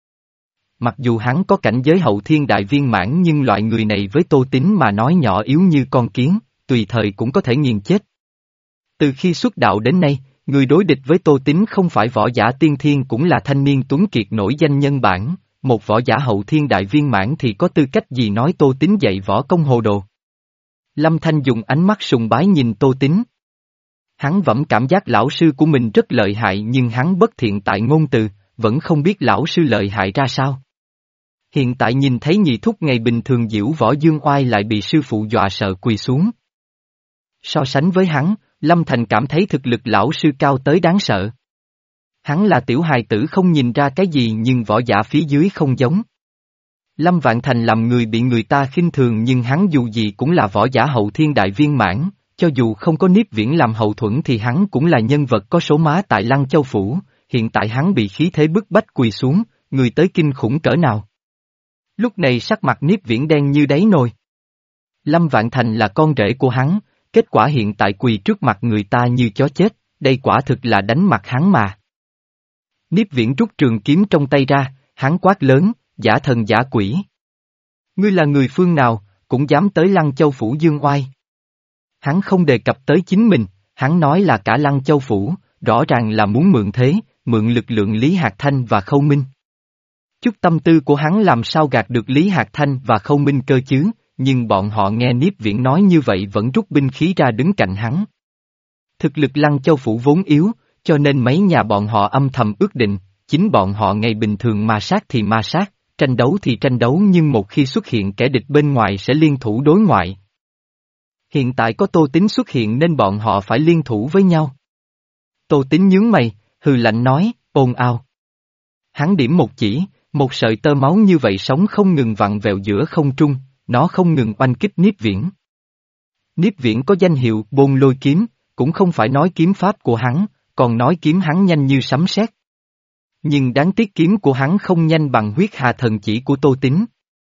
Mặc dù hắn có cảnh giới hậu thiên đại viên mãn nhưng loại người này với Tô Tín mà nói nhỏ yếu như con kiến, tùy thời cũng có thể nghiền chết. Từ khi xuất đạo đến nay, người đối địch với Tô Tín không phải võ giả tiên thiên cũng là thanh niên tuấn kiệt nổi danh nhân bản, một võ giả hậu thiên đại viên mãn thì có tư cách gì nói Tô Tín dạy võ công hồ đồ. Lâm Thanh dùng ánh mắt sùng bái nhìn Tô Tín. Hắn vẫn cảm giác lão sư của mình rất lợi hại nhưng hắn bất thiện tại ngôn từ, vẫn không biết lão sư lợi hại ra sao. Hiện tại nhìn thấy nhị thúc ngày bình thường diễu võ dương oai lại bị sư phụ dọa sợ quỳ xuống. So sánh với hắn, Lâm Thành cảm thấy thực lực lão sư cao tới đáng sợ. Hắn là tiểu hài tử không nhìn ra cái gì nhưng võ giả phía dưới không giống. Lâm Vạn Thành làm người bị người ta khinh thường nhưng hắn dù gì cũng là võ giả hậu thiên đại viên mãn, cho dù không có Niếp Viễn làm hậu thuẫn thì hắn cũng là nhân vật có số má tại Lăng Châu Phủ, hiện tại hắn bị khí thế bức bách quỳ xuống, người tới kinh khủng cỡ nào. Lúc này sắc mặt Niếp Viễn đen như đáy nồi. Lâm Vạn Thành là con rể của hắn, kết quả hiện tại quỳ trước mặt người ta như chó chết, đây quả thực là đánh mặt hắn mà. Niếp Viễn rút trường kiếm trong tay ra, hắn quát lớn, giả thần giả quỷ. Ngươi là người phương nào, cũng dám tới Lăng Châu Phủ dương oai. Hắn không đề cập tới chính mình, hắn nói là cả Lăng Châu Phủ, rõ ràng là muốn mượn thế, mượn lực lượng Lý Hạc Thanh và Khâu Minh. Chút tâm tư của hắn làm sao gạt được Lý Hạc Thanh và Khâu Minh cơ chứ, nhưng bọn họ nghe Niếp Viễn nói như vậy vẫn rút binh khí ra đứng cạnh hắn. Thực lực Lăng Châu Phủ vốn yếu, cho nên mấy nhà bọn họ âm thầm ước định, chính bọn họ ngày bình thường ma sát thì ma sát, tranh đấu thì tranh đấu nhưng một khi xuất hiện kẻ địch bên ngoài sẽ liên thủ đối ngoại. Hiện tại có Tô Tín xuất hiện nên bọn họ phải liên thủ với nhau. Tô Tín nhướng mày, hừ lạnh nói, ồn ào. Hắn điểm một chỉ, một sợi tơ máu như vậy sống không ngừng vặn vẹo giữa không trung, nó không ngừng oanh kích Niếp Viễn. Niếp Viễn có danh hiệu Bôn Lôi Kiếm, cũng không phải nói kiếm pháp của hắn, còn nói kiếm hắn nhanh như sấm sét. Nhưng đáng tiếc kiếm của hắn không nhanh bằng huyết hà thần chỉ của Tô Tín.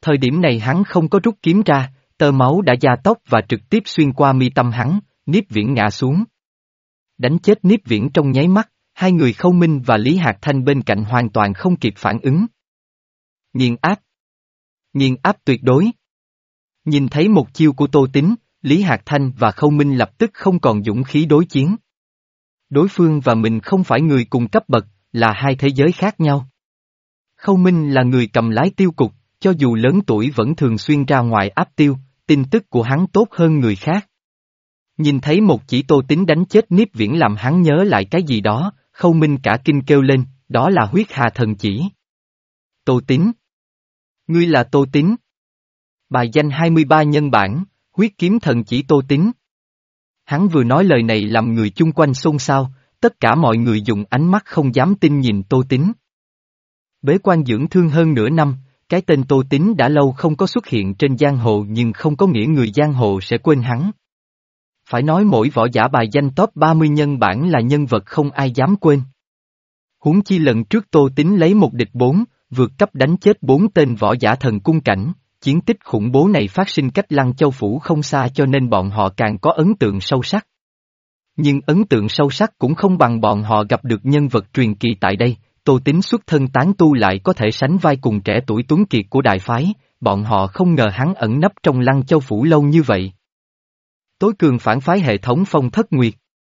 Thời điểm này hắn không có rút kiếm ra, tơ máu đã gia tốc và trực tiếp xuyên qua mi tâm hắn, Niếp Viễn ngã xuống. Đánh chết Niếp Viễn trong nháy mắt, hai người Khâu Minh và Lý Hạc Thanh bên cạnh hoàn toàn không kịp phản ứng. Nghiền áp. Nghiền áp tuyệt đối. Nhìn thấy một chiêu của Tô Tín, Lý Hạc Thanh và Khâu Minh lập tức không còn dũng khí đối chiến. Đối phương và mình không phải người cùng cấp bậc, là hai thế giới khác nhau. Khâu Minh là người cầm lái tiêu cục, cho dù lớn tuổi vẫn thường xuyên ra ngoài áp tiêu, tin tức của hắn tốt hơn người khác. Nhìn thấy một chỉ Tô Tín đánh chết Niếp Viễn làm hắn nhớ lại cái gì đó, Khâu Minh cả kinh kêu lên, đó là huyết hà thần chỉ. Tô Tín. Ngươi là Tô Tín. Bài danh hai mươi ba nhân bản, huyết kiếm thần chỉ Tô Tín. Hắn vừa nói lời này làm người chung quanh xôn xao, tất cả mọi người dùng ánh mắt không dám tin nhìn Tô Tín. Bế quan dưỡng thương hơn nửa năm, cái tên Tô Tín đã lâu không có xuất hiện trên giang hồ nhưng không có nghĩa người giang hồ sẽ quên hắn. Phải nói mỗi võ giả bài danh top ba mươi nhân bản là nhân vật không ai dám quên. Huống chi lần trước Tô Tín lấy một địch bốn, vượt cấp đánh chết bốn tên võ giả thần cung cảnh, chiến tích khủng bố này phát sinh cách Lăng Châu Phủ không xa cho nên bọn họ càng có ấn tượng sâu sắc. Nhưng ấn tượng sâu sắc cũng không bằng bọn họ gặp được nhân vật truyền kỳ tại đây, Tô Tín xuất thân tán tu lại có thể sánh vai cùng trẻ tuổi tuấn kiệt của đại phái, bọn họ không ngờ hắn ẩn nấp trong Lăng Châu Phủ lâu như vậy. Tối cường phản phái hệ thống Phong Thất Nguyệt.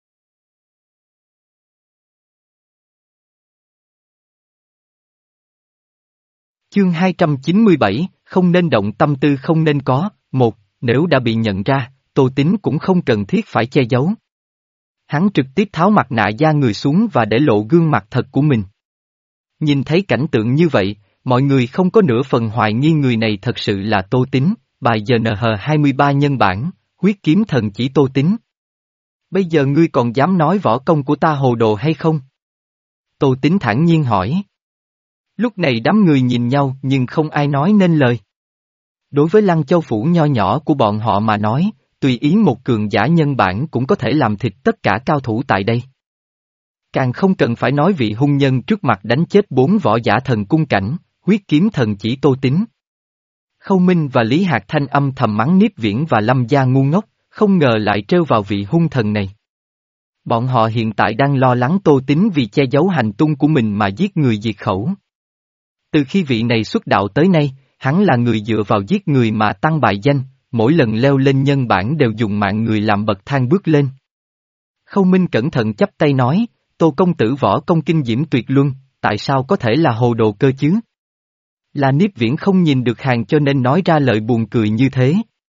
Chương hai trăm chín mươi bảy, không nên động tâm tư không nên có, một, nếu đã bị nhận ra, Tô Tín cũng không cần thiết phải che giấu. Hắn trực tiếp tháo mặt nạ da người xuống và để lộ gương mặt thật của mình. Nhìn thấy cảnh tượng như vậy, mọi người không có nửa phần hoài nghi người này thật sự là Tô Tín, bài G N H hai mươi ba nhân bản, huyết kiếm thần chỉ Tô Tín. Bây giờ ngươi còn dám nói võ công của ta hồ đồ hay không? Tô Tín thản nhiên hỏi. Lúc này đám người nhìn nhau nhưng không ai nói nên lời. Đối với Lăng Châu Phủ nho nhỏ của bọn họ mà nói, tùy ý một cường giả nhân bản cũng có thể làm thịt tất cả cao thủ tại đây. Càng không cần phải nói vị hung nhân trước mặt đánh chết bốn võ giả thần cung cảnh, huyết kiếm thần chỉ Tô Tín. Khâu Minh và Lý Hạc Thanh âm thầm mắng Niếp Viễn và Lâm Gia ngu ngốc, không ngờ lại trêu vào vị hung thần này. Bọn họ hiện tại đang lo lắng Tô Tín vì che giấu hành tung của mình mà giết người diệt khẩu. Từ khi vị này xuất đạo tới nay, hắn là người dựa vào giết người mà tăng bài danh, mỗi lần leo lên nhân bản đều dùng mạng người làm bậc thang bước lên. Khâu Minh cẩn thận chắp tay nói, Tô công tử võ công kinh diễm tuyệt luân, tại sao có thể là hồ đồ cơ chứ? Là Niếp Viễn không nhìn được hàng cho nên nói ra lời buồn cười như thế.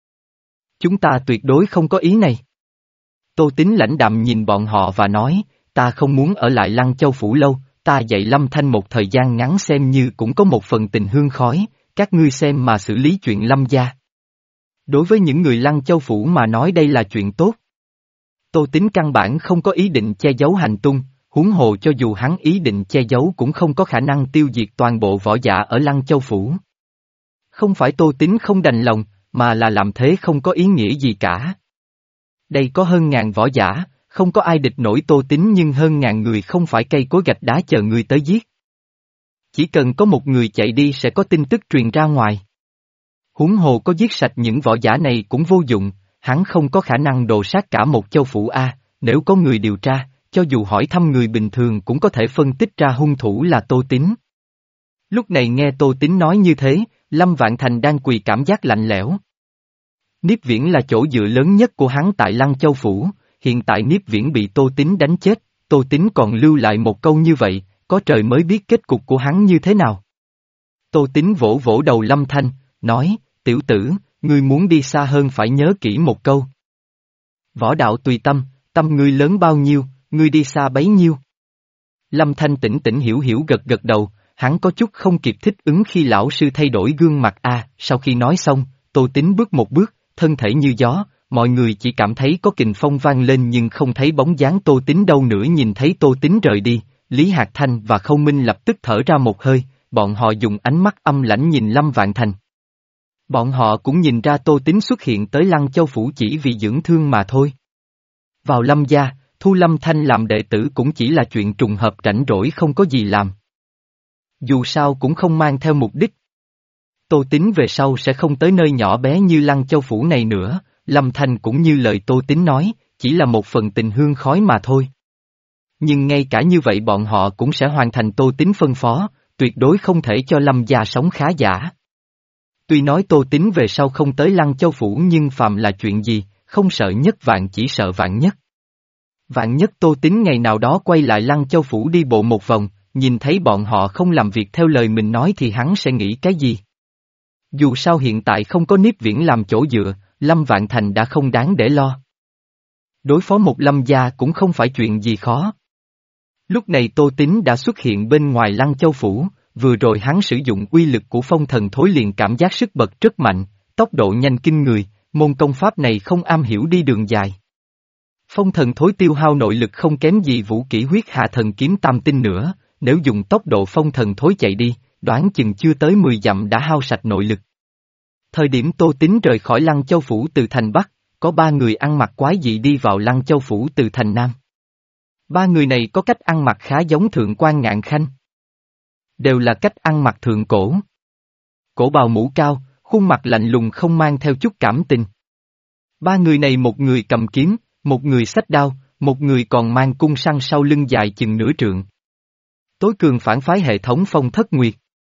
Chúng ta tuyệt đối không có ý này. Tô Tín lãnh đạm nhìn bọn họ và nói, ta không muốn ở lại Lăng Châu Phủ lâu, ta dạy Lâm Thanh một thời gian ngắn xem như cũng có một phần tình hương khói, các ngươi xem mà xử lý chuyện Lâm gia. Đối với những người Lăng Châu Phủ mà nói đây là chuyện tốt. Tô Tín căn bản không có ý định che giấu hành tung, huống hồ cho dù hắn ý định che giấu cũng không có khả năng tiêu diệt toàn bộ võ giả ở Lăng Châu Phủ. Không phải Tô Tín không đành lòng, mà là làm thế không có ý nghĩa gì cả. Đây có hơn ngàn võ giả, không có ai địch nổi Tô Tín nhưng hơn ngàn người không phải cây cối gạch đá chờ người tới giết. Chỉ cần có một người chạy đi sẽ có tin tức truyền ra ngoài. Huống hồ có giết sạch những võ giả này cũng vô dụng, hắn không có khả năng đồ sát cả một châu phủ A, nếu có người điều tra, cho dù hỏi thăm người bình thường cũng có thể phân tích ra hung thủ là Tô Tín. Lúc này nghe Tô Tín nói như thế, Lâm Vạn Thành đang quỳ cảm giác lạnh lẽo. Niếp Viễn là chỗ dựa lớn nhất của hắn tại Lăng Châu Phủ, hiện tại Niếp Viễn bị Tô Tín đánh chết, Tô Tín còn lưu lại một câu như vậy, có trời mới biết kết cục của hắn như thế nào. Tô Tín vỗ vỗ đầu Lâm Thanh, nói, tiểu tử, ngươi muốn đi xa hơn phải nhớ kỹ một câu. Võ đạo tùy tâm, tâm ngươi lớn bao nhiêu, ngươi đi xa bấy nhiêu. Lâm Thanh tỉnh tỉnh hiểu hiểu gật gật đầu, hắn có chút không kịp thích ứng khi lão sư thay đổi gương mặt a. Sau khi nói xong, Tô Tín bước một bước, thân thể như gió, mọi người chỉ cảm thấy có kình phong vang lên nhưng không thấy bóng dáng Tô Tín đâu nữa. Nhìn thấy Tô Tín rời đi, Lý Hạc Thanh và Khâu Minh lập tức thở ra một hơi, bọn họ dùng ánh mắt âm lãnh nhìn Lâm Vạn Thành. Bọn họ cũng nhìn ra Tô Tín xuất hiện tới Lăng Châu Phủ chỉ vì dưỡng thương mà thôi. Vào Lâm gia, thu Lâm Thanh làm đệ tử cũng chỉ là chuyện trùng hợp rảnh rỗi không có gì làm. Dù sao cũng không mang theo mục đích. Tô Tín về sau sẽ không tới nơi nhỏ bé như Lăng Châu Phủ này nữa, Lâm Thanh cũng như lời Tô Tín nói, chỉ là một phần tình hương khói mà thôi. Nhưng ngay cả như vậy bọn họ cũng sẽ hoàn thành Tô Tín phân phó, tuyệt đối không thể cho Lâm gia sống khá giả. Tuy nói Tô Tín về sau không tới Lăng Châu Phủ nhưng phàm là chuyện gì, không sợ nhất vạn chỉ sợ vạn nhất. Vạn nhất Tô Tín ngày nào đó quay lại Lăng Châu Phủ đi bộ một vòng, nhìn thấy bọn họ không làm việc theo lời mình nói thì hắn sẽ nghĩ cái gì? Dù sao hiện tại không có Niếp Viễn làm chỗ dựa, Lâm Vạn Thành đã không đáng để lo. Đối phó một Lâm gia cũng không phải chuyện gì khó. Lúc này Tô Tín đã xuất hiện bên ngoài Lăng Châu Phủ, vừa rồi hắn sử dụng uy lực của phong thần thối liền cảm giác sức bật rất mạnh, tốc độ nhanh kinh người, môn công pháp này không am hiểu đi đường dài. Phong thần thối tiêu hao nội lực không kém gì vũ kỹ huyết hạ thần kiếm tam tinh nữa, nếu dùng tốc độ phong thần thối chạy đi, đoán chừng chưa tới mười dặm đã hao sạch nội lực. Thời điểm Tô Tín rời khỏi Lăng Châu Phủ từ thành Bắc, có ba người ăn mặc quái dị đi vào Lăng Châu Phủ từ thành Nam. Ba người này có cách ăn mặc khá giống Thượng quan Ngạn Khanh. Đều là cách ăn mặc thượng cổ. Cổ bào mũ cao, khuôn mặt lạnh lùng không mang theo chút cảm tình. Ba người này một người cầm kiếm, một người xách đao, một người còn mang cung săn sau lưng dài chừng nửa trượng. Tối cường phản phái hệ thống Phong Thất Nguyệt.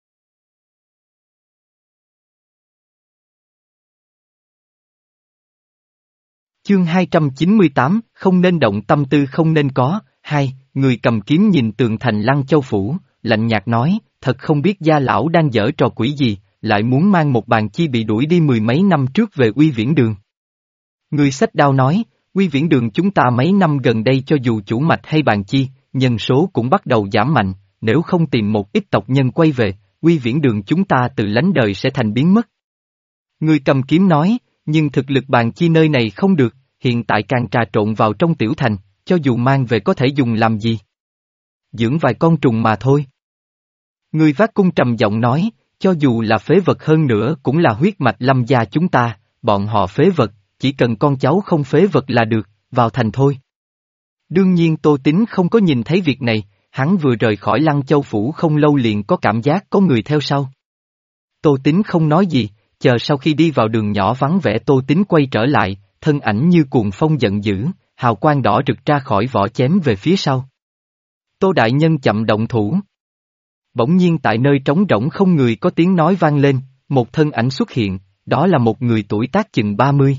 Chương hai trăm chín mươi tám, không nên động tâm tư không nên có, hai, người cầm kiếm nhìn tường thành Lăng Châu Phủ, lạnh nhạt nói, thật không biết gia lão đang giở trò quỷ gì, lại muốn mang một bàn chi bị đuổi đi mười mấy năm trước về Uy Viễn Đường. Người xách đao nói, Uy Viễn Đường chúng ta mấy năm gần đây cho dù chủ mạch hay bàn chi, nhân số cũng bắt đầu giảm mạnh, nếu không tìm một ít tộc nhân quay về, Uy Viễn Đường chúng ta từ lánh đời sẽ thành biến mất. Người cầm kiếm nói, nhưng thực lực bàn chi nơi này không được, hiện tại càng trà trộn vào trong tiểu thành, cho dù mang về có thể dùng làm gì? Dưỡng vài con trùng mà thôi. Người vác cung trầm giọng nói, cho dù là phế vật hơn nữa cũng là huyết mạch Lâm gia chúng ta, bọn họ phế vật, chỉ cần con cháu không phế vật là được, vào thành thôi. Đương nhiên Tô Tín không có nhìn thấy việc này, hắn vừa rời khỏi Lăng Châu Phủ không lâu liền có cảm giác có người theo sau. Tô Tín không nói gì, chờ sau khi đi vào đường nhỏ vắng vẻ Tô Tín quay trở lại, thân ảnh như cuồng phong giận dữ, hào quang đỏ rực ra khỏi vỏ chém về phía sau. Tô Đại Nhân chậm động thủ. Bỗng nhiên tại nơi trống rỗng không người có tiếng nói vang lên, một thân ảnh xuất hiện, đó là một người tuổi tác chừng ba mươi.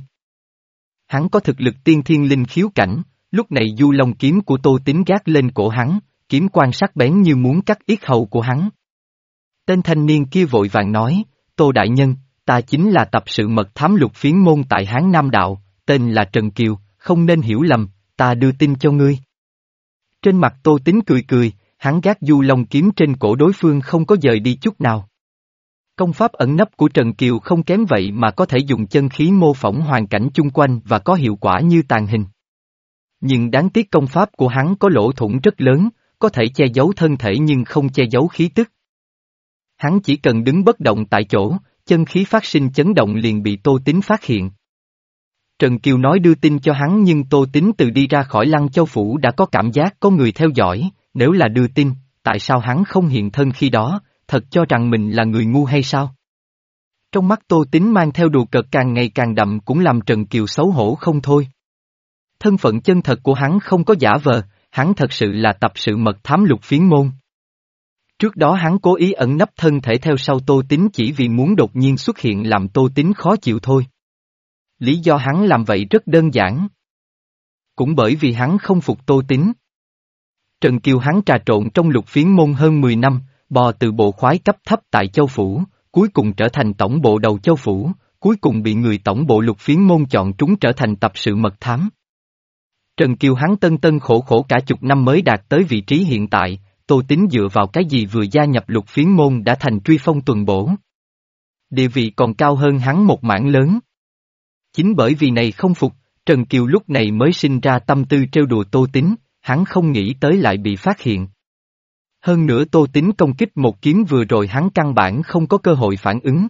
Hắn có thực lực tiên thiên linh khiếu cảnh, lúc này du long kiếm của Tô Tín gác lên cổ hắn, kiếm quan sắc bén như muốn cắt yết hầu của hắn. Tên thanh niên kia vội vàng nói, Tô Đại Nhân, ta chính là tập sự mật thám lục phiến môn tại Hán Nam Đạo, tên là Trần Kiều, không nên hiểu lầm, ta đưa tin cho ngươi. Trên mặt Tô Tín cười cười, hắn gác du long kiếm trên cổ đối phương không có dời đi chút nào. Công pháp ẩn nấp của Trần Kiều không kém vậy mà có thể dùng chân khí mô phỏng hoàn cảnh chung quanh và có hiệu quả như tàn hình. Nhưng đáng tiếc công pháp của hắn có lỗ thủng rất lớn, có thể che giấu thân thể nhưng không che giấu khí tức. Hắn chỉ cần đứng bất động tại chỗ, chân khí phát sinh chấn động liền bị Tô Tín phát hiện. Trần Kiều nói đưa tin cho hắn nhưng Tô Tín từ đi ra khỏi Lăng Châu Phủ đã có cảm giác có người theo dõi, nếu là đưa tin, tại sao hắn không hiện thân khi đó, thật cho rằng mình là người ngu hay sao? Trong mắt Tô Tín mang theo đùa cợt càng ngày càng đậm cũng làm Trần Kiều xấu hổ không thôi. Thân phận chân thật của hắn không có giả vờ, hắn thật sự là tập sự mật thám lục phiến môn. Trước đó hắn cố ý ẩn nấp thân thể theo sau Tô Tín chỉ vì muốn đột nhiên xuất hiện làm Tô Tín khó chịu thôi. Lý do hắn làm vậy rất đơn giản. Cũng bởi vì hắn không phục Tô Tín. Trần Kiều hắn trà trộn trong lục phiến môn hơn mười năm, bò từ bộ khoái cấp thấp tại Châu Phủ, cuối cùng trở thành tổng bộ đầu Châu Phủ, cuối cùng bị người tổng bộ lục phiến môn chọn trúng trở thành tập sự mật thám. Trần Kiều hắn tân tân khổ khổ cả chục năm mới đạt tới vị trí hiện tại, Tô Tín dựa vào cái gì vừa gia nhập lục phiến môn đã thành truy phong tuần bổ. Địa vị còn cao hơn hắn một mảng lớn. Chính bởi vì này không phục, Trần Kiều lúc này mới sinh ra tâm tư trêu đùa Tô Tín, hắn không nghĩ tới lại bị phát hiện. Hơn nữa Tô Tín công kích một kiếm vừa rồi hắn căn bản không có cơ hội phản ứng.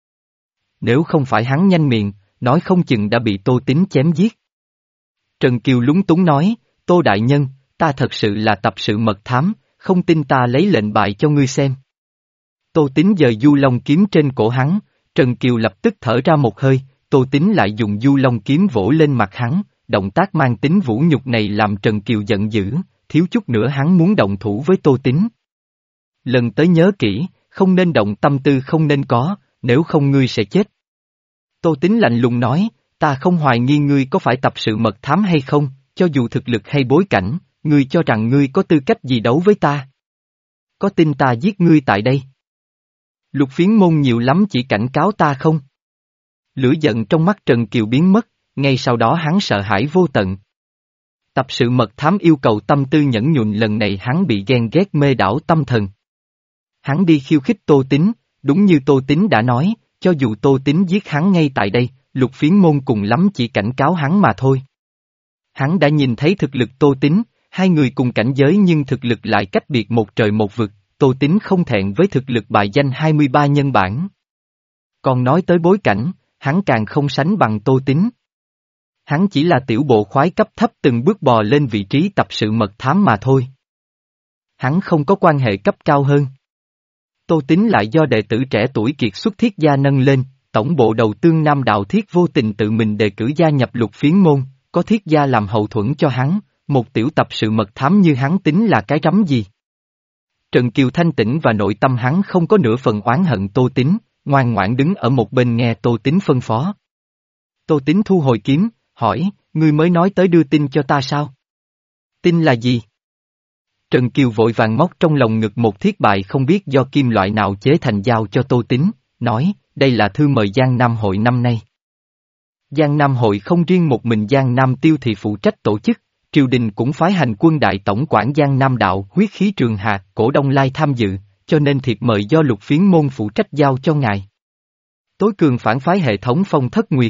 Nếu không phải hắn nhanh miệng, nói không chừng đã bị Tô Tín chém giết. Trần Kiều lúng túng nói, Tô Đại Nhân, ta thật sự là tập sự mật thám, không tin ta lấy lệnh bài cho ngươi xem. Tô Tín dời du long kiếm trên cổ hắn, Trần Kiều lập tức thở ra một hơi, Tô Tín lại dùng du long kiếm vỗ lên mặt hắn, động tác mang tính vũ nhục này làm Trần Kiều giận dữ, thiếu chút nữa hắn muốn động thủ với Tô Tín. Lần tới nhớ kỹ, không nên động tâm tư không nên có, nếu không ngươi sẽ chết. Tô Tín lạnh lùng nói, ta không hoài nghi ngươi có phải tập sự mật thám hay không, cho dù thực lực hay bối cảnh, ngươi cho rằng ngươi có tư cách gì đấu với ta. Có tin ta giết ngươi tại đây? Lục Phiến Môn nhiều lắm chỉ cảnh cáo ta không? Lửa giận trong mắt Trần Kiều biến mất, ngay sau đó hắn sợ hãi vô tận. Tập sự mật thám yêu cầu tâm tư nhẫn nhụn, lần này hắn bị ghen ghét mê đảo tâm thần. Hắn đi khiêu khích Tô Tín, đúng như Tô Tín đã nói, cho dù Tô Tín giết hắn ngay tại đây, Lục Phiến Môn cùng lắm chỉ cảnh cáo hắn mà thôi. Hắn đã nhìn thấy thực lực Tô Tín, hai người cùng cảnh giới nhưng thực lực lại cách biệt một trời một vực, Tô Tín không thẹn với thực lực bài danh hai mươi ba nhân bản. Còn nói tới bối cảnh, hắn càng không sánh bằng Tô Tín. Hắn chỉ là tiểu bộ khoái cấp thấp từng bước bò lên vị trí tập sự mật thám mà thôi. Hắn không có quan hệ cấp cao hơn. Tô Tín lại do đệ tử trẻ tuổi kiệt xuất Thiết Gia nâng lên, tổng bộ đầu tương Nam Đạo Thiết vô tình tự mình đề cử gia nhập Lục Phiến Môn, có Thiết Gia làm hậu thuẫn cho hắn, một tiểu tập sự mật thám như hắn tính là cái rắm gì. Trần Kiều thanh tĩnh và nội tâm hắn không có nửa phần oán hận Tô Tín, ngoan ngoãn đứng ở một bên nghe Tô Tín phân phó. Tô Tín thu hồi kiếm, hỏi, ngươi mới nói tới đưa tin cho ta sao? Tin là gì? Trần Kiều vội vàng móc trong lòng ngực một thiết bài không biết do kim loại nào chế thành giao cho Tô Tín, nói, đây là thư mời Giang Nam hội năm nay. Giang Nam hội không riêng một mình Giang Nam Tiêu Thị phụ trách tổ chức, triều đình cũng phái hành quân đại tổng quản Giang Nam Đạo huyết khí Trường Hà, Cổ Đông Lai tham dự, cho nên thiệp mời do Lục Phiến Môn phụ trách giao cho ngài. Tối cường phản phái hệ thống Phong Thất Nguyệt.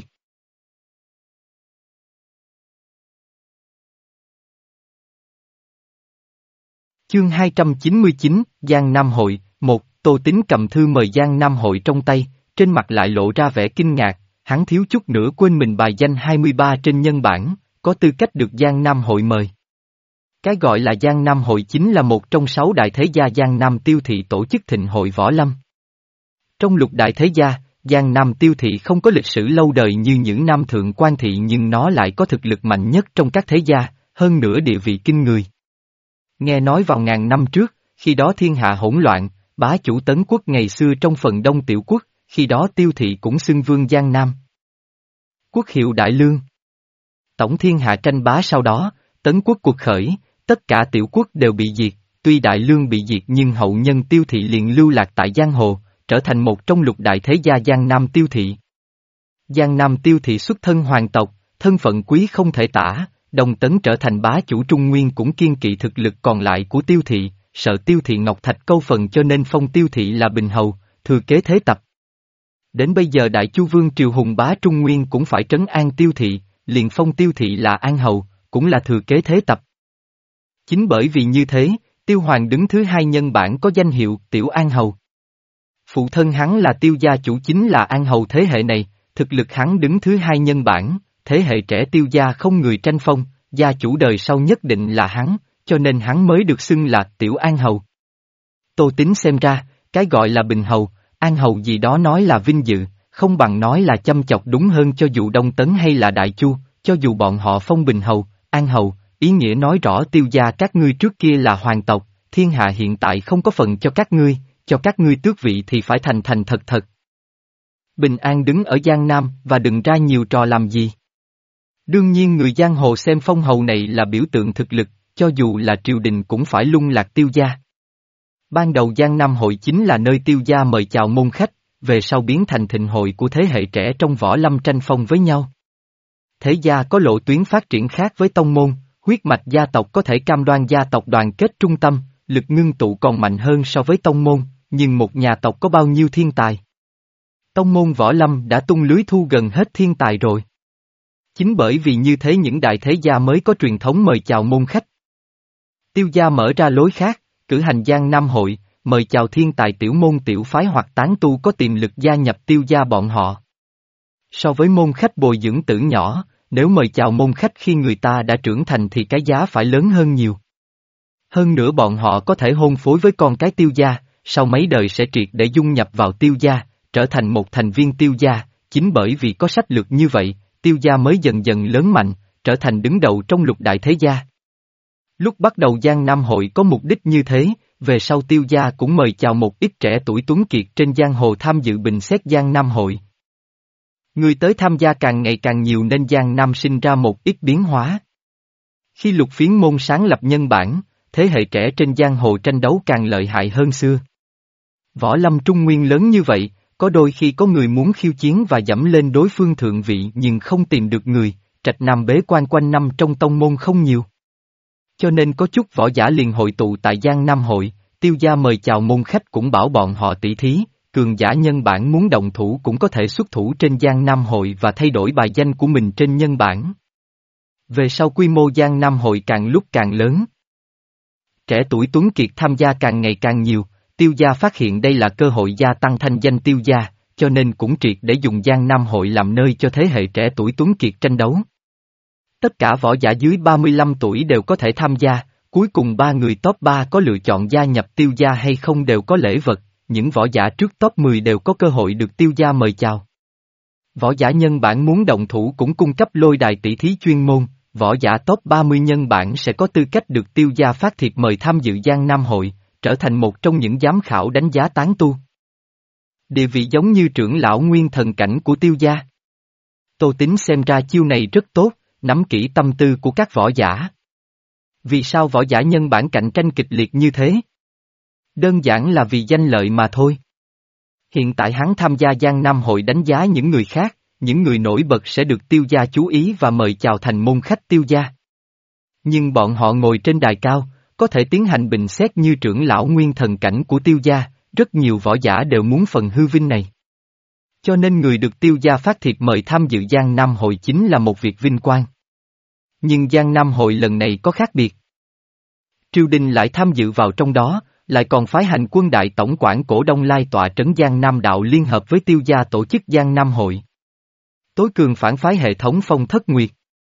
Chương hai trăm chín mươi chín, Giang Nam Hội, một, Tô Tín cầm thư mời Giang Nam Hội trong tay, trên mặt lại lộ ra vẻ kinh ngạc, hắn thiếu chút nữa quên mình bài danh hai mươi ba trên nhân bản, có tư cách được Giang Nam Hội mời. Cái gọi là Giang Nam Hội chính là một trong sáu đại thế gia Giang Nam Tiêu Thị tổ chức thịnh hội võ lâm. Trong lục đại thế gia, Giang Nam Tiêu Thị không có lịch sử lâu đời như những Nam Thượng Quan Thị nhưng nó lại có thực lực mạnh nhất trong các thế gia, hơn nữa địa vị kinh người. Nghe nói vào ngàn năm trước, khi đó thiên hạ hỗn loạn, bá chủ Tấn Quốc ngày xưa trong phần đông tiểu quốc, khi đó Tiêu Thị cũng xưng vương Giang Nam. Quốc hiệu Đại Lương. Tổng thiên hạ tranh bá sau đó, Tấn Quốc cuộc khởi, tất cả tiểu quốc đều bị diệt, tuy Đại Lương bị diệt nhưng hậu nhân Tiêu Thị liền lưu lạc tại giang hồ, trở thành một trong lục đại thế gia Giang Nam Tiêu Thị. Giang Nam Tiêu Thị xuất thân hoàng tộc, thân phận quý không thể tả, Đồng Tấn trở thành bá chủ Trung Nguyên cũng kiên kỵ thực lực còn lại của Tiêu Thị, sợ Tiêu Thị Ngọc Thạch câu phần cho nên phong Tiêu Thị là Bình Hầu, thừa kế thế tập. Đến bây giờ Đại Chu Vương triều hùng bá Trung Nguyên cũng phải trấn an Tiêu Thị, liền phong Tiêu Thị là An Hầu, cũng là thừa kế thế tập. Chính bởi vì như thế, Tiêu Hoàng đứng thứ hai nhân bản có danh hiệu Tiểu An Hầu. Phụ thân hắn là Tiêu gia chủ chính là An Hầu thế hệ này, thực lực hắn đứng thứ hai nhân bản, thế hệ trẻ Tiêu gia không người tranh phong, gia chủ đời sau nhất định là hắn, cho nên hắn mới được xưng là Tiểu An Hầu. Tô Tín xem ra, cái gọi là Bình Hầu, An Hầu gì đó nói là vinh dự, không bằng nói là châm chọc đúng hơn. Cho dù Đông Tấn hay là Đại Chu, cho dù bọn họ phong Bình Hầu, An Hầu, ý nghĩa nói rõ Tiêu gia các ngươi trước kia là hoàng tộc, thiên hạ hiện tại không có phần cho các ngươi, cho các ngươi tước vị thì phải thành thành thật thật. Bình an đứng ở Giang Nam và đừng ra nhiều trò làm gì. Đương nhiên người giang hồ xem phong hầu này là biểu tượng thực lực, cho dù là triều đình cũng phải lung lạc Tiêu gia. Ban đầu Giang Nam hội chính là nơi Tiêu gia mời chào môn khách, về sau biến thành thịnh hội của thế hệ trẻ trong võ lâm tranh phong với nhau. Thế gia có lộ tuyến phát triển khác với tông môn, huyết mạch gia tộc có thể cam đoan gia tộc đoàn kết trung tâm, lực ngưng tụ còn mạnh hơn so với tông môn, nhưng một nhà tộc có bao nhiêu thiên tài? Tông môn võ lâm đã tung lưới thu gần hết thiên tài rồi. Chính bởi vì như thế những đại thế gia mới có truyền thống mời chào môn khách. Tiêu gia mở ra lối khác, cử hành Giang Nam hội, mời chào thiên tài tiểu môn tiểu phái hoặc tán tu có tiềm lực gia nhập Tiêu gia bọn họ. So với môn khách bồi dưỡng tử nhỏ, nếu mời chào môn khách khi người ta đã trưởng thành thì cái giá phải lớn hơn nhiều. Hơn nữa bọn họ có thể hôn phối với con cái Tiêu gia, sau mấy đời sẽ triệt để dung nhập vào Tiêu gia, trở thành một thành viên Tiêu gia, chính bởi vì có sách lược như vậy, Tiêu gia mới dần dần lớn mạnh, trở thành đứng đầu trong lục đại thế gia. Lúc bắt đầu Giang Nam hội có mục đích như thế, về sau Tiêu gia cũng mời chào một ít trẻ tuổi tuấn kiệt trên giang hồ tham dự bình xét Giang Nam hội. Người tới tham gia càng ngày càng nhiều nên Giang Nam sinh ra một ít biến hóa. Khi Lục Phiến môn sáng lập nhân bản, thế hệ trẻ trên giang hồ tranh đấu càng lợi hại hơn xưa. Võ lâm trung nguyên lớn như vậy, có đôi khi có người muốn khiêu chiến và dẫm lên đối phương thượng vị nhưng không tìm được người, trạch nam bế quan quanh năm trong tông môn không nhiều. Cho nên có chút võ giả liền hội tụ tại Giang Nam hội, Tiêu gia mời chào môn khách cũng bảo bọn họ tỷ thí, cường giả nhân bản muốn động thủ cũng có thể xuất thủ trên Giang Nam hội và thay đổi bài danh của mình trên nhân bản. Về sau quy mô Giang Nam hội càng lúc càng lớn. Trẻ tuổi tuấn kiệt tham gia càng ngày càng nhiều, Tiêu gia phát hiện đây là cơ hội gia tăng thanh danh Tiêu gia, cho nên cũng triệt để dùng Giang Nam hội làm nơi cho thế hệ trẻ tuổi tuấn kiệt tranh đấu. Tất cả võ giả dưới ba mươi lăm tuổi đều có thể tham gia, cuối cùng ba người top ba có lựa chọn gia nhập Tiêu gia hay không đều có lễ vật, những võ giả trước top mười đều có cơ hội được Tiêu gia mời chào. Võ giả nhân bản muốn động thủ cũng cung cấp lôi đài tỷ thí chuyên môn, võ giả top ba mươi nhân bản sẽ có tư cách được Tiêu gia phát thiệp mời tham dự Giang Nam hội, trở thành một trong những giám khảo đánh giá tán tu. Địa vị giống như trưởng lão nguyên thần cảnh của Tiêu gia. Tô Tín xem ra chiêu này rất tốt, nắm kỹ tâm tư của các võ giả. Vì sao võ giả nhân bản cạnh tranh kịch liệt như thế? Đơn giản là vì danh lợi mà thôi. Hiện tại hắn tham gia Giang Nam hội đánh giá những người khác, những người nổi bật sẽ được Tiêu gia chú ý và mời chào thành môn khách Tiêu gia. Nhưng bọn họ ngồi trên đài cao, có thể tiến hành bình xét như trưởng lão nguyên thần cảnh của Tiêu gia, rất nhiều võ giả đều muốn phần hư vinh này. Cho nên người được Tiêu gia phát thiệp mời tham dự Giang Nam hội chính là một việc vinh quang. Nhưng Giang Nam hội lần này có khác biệt. Triều đình lại tham dự vào trong đó, lại còn phái hành quân đại tổng quản Cổ Đông Lai tọa trấn Giang Nam đạo liên hợp với Tiêu gia tổ chức Giang Nam hội. Tối cường phản phái hệ thống Phong Thất Nguyệt.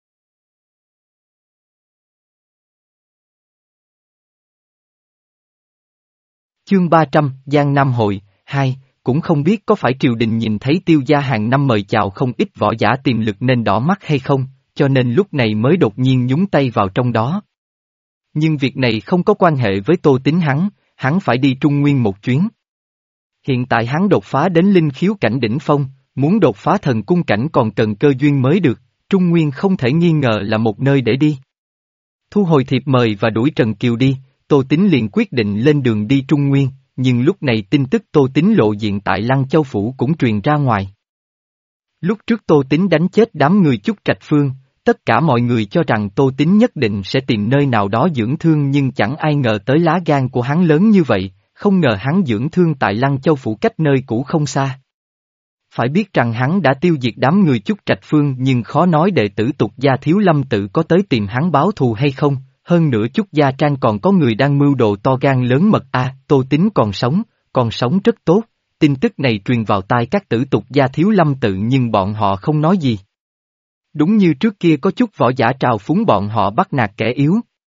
Chương ba trăm, Giang Nam hội, hai, cũng không biết có phải triều đình nhìn thấy Tiêu gia hàng năm mời chào không ít võ giả tiềm lực nên đỏ mắt hay không, cho nên lúc này mới đột nhiên nhúng tay vào trong đó. Nhưng việc này không có quan hệ với Tô Tín hắn, hắn phải đi Trung Nguyên một chuyến. Hiện tại hắn đột phá đến linh khiếu cảnh đỉnh phong, muốn đột phá thần cung cảnh còn cần cơ duyên mới được, Trung Nguyên không thể nghi ngờ là một nơi để đi. Thu hồi thiệp mời và đuổi Trần Kiều đi, Tô Tín liền quyết định lên đường đi Trung Nguyên, nhưng lúc này tin tức Tô Tín lộ diện tại Lăng Châu Phủ cũng truyền ra ngoài. Lúc trước Tô Tín đánh chết đám người Chúc Trạch Phương, tất cả mọi người cho rằng Tô Tín nhất định sẽ tìm nơi nào đó dưỡng thương nhưng chẳng ai ngờ tới lá gan của hắn lớn như vậy, không ngờ hắn dưỡng thương tại Lăng Châu Phủ cách nơi cũ không xa. Phải biết rằng hắn đã tiêu diệt đám người Chúc Trạch Phương nhưng khó nói đệ tử Tục gia Thiếu Lâm tự có tới tìm hắn báo thù hay không, hơn nữa Chúc gia Trang còn có người đang mưu đồ to gan lớn mật a, à, Tô Tín còn sống, còn sống rất tốt, tin tức này truyền vào tai các tử Tục gia Thiếu Lâm tự nhưng bọn họ không nói gì. Đúng như trước kia có chút võ giả trào phúng bọn họ bắt nạt kẻ yếu.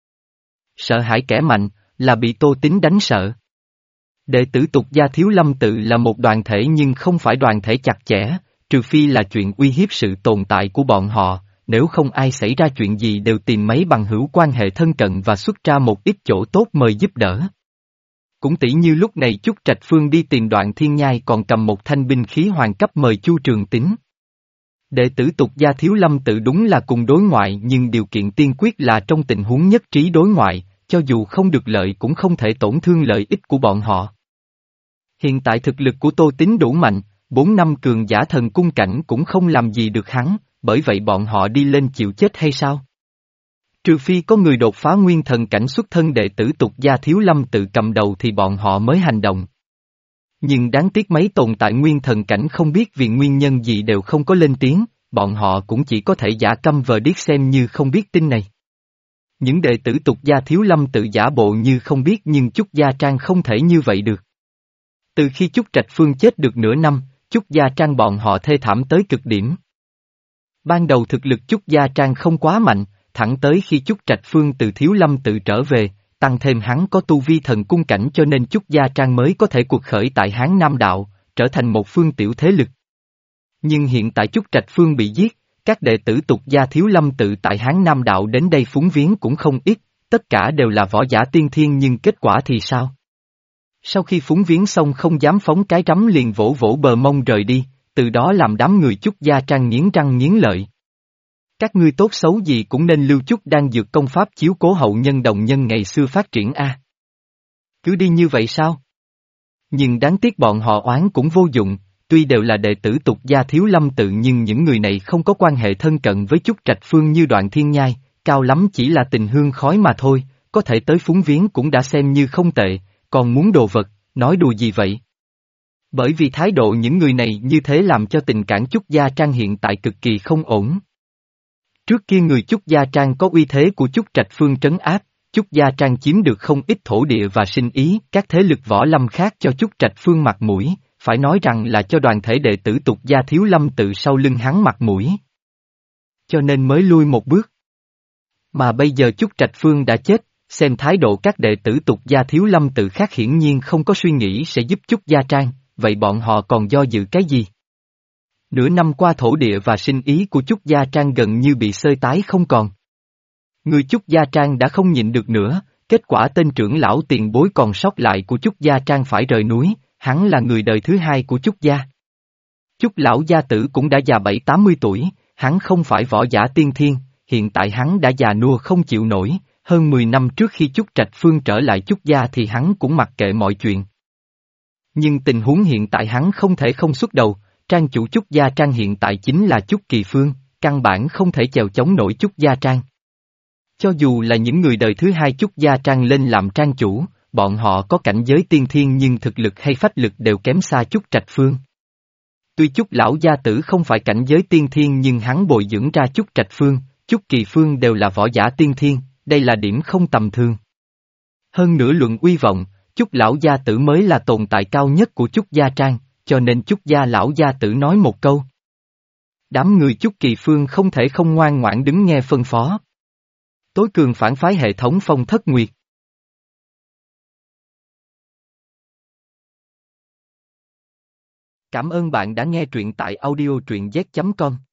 Sợ hãi kẻ mạnh, là bị Tô Tín đánh sợ. Đệ tử Tục gia Thiếu Lâm tự là một đoàn thể nhưng không phải đoàn thể chặt chẽ, trừ phi là chuyện uy hiếp sự tồn tại của bọn họ, nếu không ai xảy ra chuyện gì đều tìm mấy bằng hữu quan hệ thân cận và xuất ra một ít chỗ tốt mời giúp đỡ. Cũng tỉ như lúc này Chúc Trạch Phương đi tìm Đoạn Thiên Nhai còn cầm một thanh binh khí hoàng cấp mời Chu Trường Tín. Đệ tử Tục gia Thiếu Lâm tự đúng là cùng đối ngoại nhưng điều kiện tiên quyết là trong tình huống nhất trí đối ngoại, cho dù không được lợi cũng không thể tổn thương lợi ích của bọn họ. Hiện tại thực lực của Tô Tín đủ mạnh, bốn năm cường giả thần cung cảnh cũng không làm gì được hắn, bởi vậy bọn họ đi lên chịu chết hay sao? Trừ phi có người đột phá nguyên thần cảnh xuất thân đệ tử Tục gia Thiếu Lâm tự cầm đầu thì bọn họ mới hành động. Nhưng đáng tiếc mấy tồn tại nguyên thần cảnh không biết vì nguyên nhân gì đều không có lên tiếng, bọn họ cũng chỉ có thể giả câm vờ điếc xem như không biết tin này. Những đệ tử Tục gia Thiếu Lâm tự giả bộ như không biết nhưng Chúc gia Trang không thể như vậy được. Từ khi Chúc Trạch Phương chết được nửa năm, Chúc gia Trang bọn họ thê thảm tới cực điểm. Ban đầu thực lực Chúc gia Trang không quá mạnh, thẳng tới khi Chúc Trạch Phương từ Thiếu Lâm tự trở về, tăng thêm hắn có tu vi thần cung cảnh cho nên Chúc Gia Trang mới có thể cuộc khởi tại Hán Nam Đạo, trở thành một phương tiểu thế lực. Nhưng hiện tại Chúc Trạch Phương bị giết, các đệ tử Tục Gia Thiếu Lâm tự tại Hán Nam Đạo đến đây phúng viếng cũng không ít, tất cả đều là võ giả tiên thiên nhưng kết quả thì sao? Sau khi phúng viếng xong không dám phóng cái rắm liền vỗ vỗ bờ mông rời đi, từ đó làm đám người Chúc Gia Trang nghiến răng nghiến lợi. Các ngươi tốt xấu gì cũng nên lưu chút đang dược công pháp chiếu cố hậu nhân đồng nhân ngày xưa phát triển a. Cứ đi như vậy sao? Nhưng đáng tiếc bọn họ oán cũng vô dụng, tuy đều là đệ tử Tục Gia Thiếu Lâm tự nhưng những người này không có quan hệ thân cận với Chúc Trạch Phương như Đoạn Thiên Nhai, cao lắm chỉ là tình hương khói mà thôi, có thể tới phúng viếng cũng đã xem như không tệ, còn muốn đồ vật, nói đùa gì vậy? Bởi vì thái độ những người này như thế làm cho tình cảm Chúc Gia Trang hiện tại cực kỳ không ổn. Trước kia người Chúc Gia Trang có uy thế của Chúc Trạch Phương trấn áp, Chúc Gia Trang chiếm được không ít thổ địa và sinh ý, các thế lực võ lâm khác cho Chúc Trạch Phương mặt mũi, phải nói rằng là cho đoàn thể đệ tử Tục Gia Thiếu Lâm tự sau lưng hắn mặt mũi. Cho nên mới lui một bước. Mà bây giờ Chúc Trạch Phương đã chết, xem thái độ các đệ tử Tục Gia Thiếu Lâm tự khác hiển nhiên không có suy nghĩ sẽ giúp Chúc Gia Trang, vậy bọn họ còn do dự cái gì? Nửa năm qua thổ địa và sinh ý của Chúc Gia Trang gần như bị xơi tái không còn. Người Chúc Gia Trang đã không nhịn được nữa, kết quả tên trưởng lão tiền bối còn sót lại của Chúc Gia Trang phải rời núi, hắn là người đời thứ hai của Chúc Gia. Chúc lão gia tử cũng đã già bảy tám mươi tuổi, hắn không phải võ giả tiên thiên, hiện tại hắn đã già nua không chịu nổi, hơn mười năm trước khi Chúc Trạch Phương trở lại Chúc Gia thì hắn cũng mặc kệ mọi chuyện. Nhưng tình huống hiện tại hắn không thể không xuất đầu, trang chủ Chúc Gia Trang hiện tại chính là Chúc Kỳ Phương, căn bản không thể chèo chống nổi Chúc Gia Trang. Cho dù là những người đời thứ hai Chúc Gia Trang lên làm trang chủ, bọn họ có cảnh giới tiên thiên nhưng thực lực hay phách lực đều kém xa Chúc Trạch Phương. Tuy Chúc lão gia tử không phải cảnh giới tiên thiên nhưng hắn bồi dưỡng ra Chúc Trạch Phương, Chúc Kỳ Phương đều là võ giả tiên thiên, đây là điểm không tầm thường. Hơn nữa luận uy vọng, Chúc lão gia tử mới là tồn tại cao nhất của Chúc Gia Trang, cho nên Chúc gia lão gia tử nói một câu. Đám người Chúc Kỳ Phương không thể không ngoan ngoãn đứng nghe phân phó. Tối cường phản phái hệ thống Phong Thất Nguyệt. Cảm ơn bạn đã nghe truyện tại audio truyện z chấm com.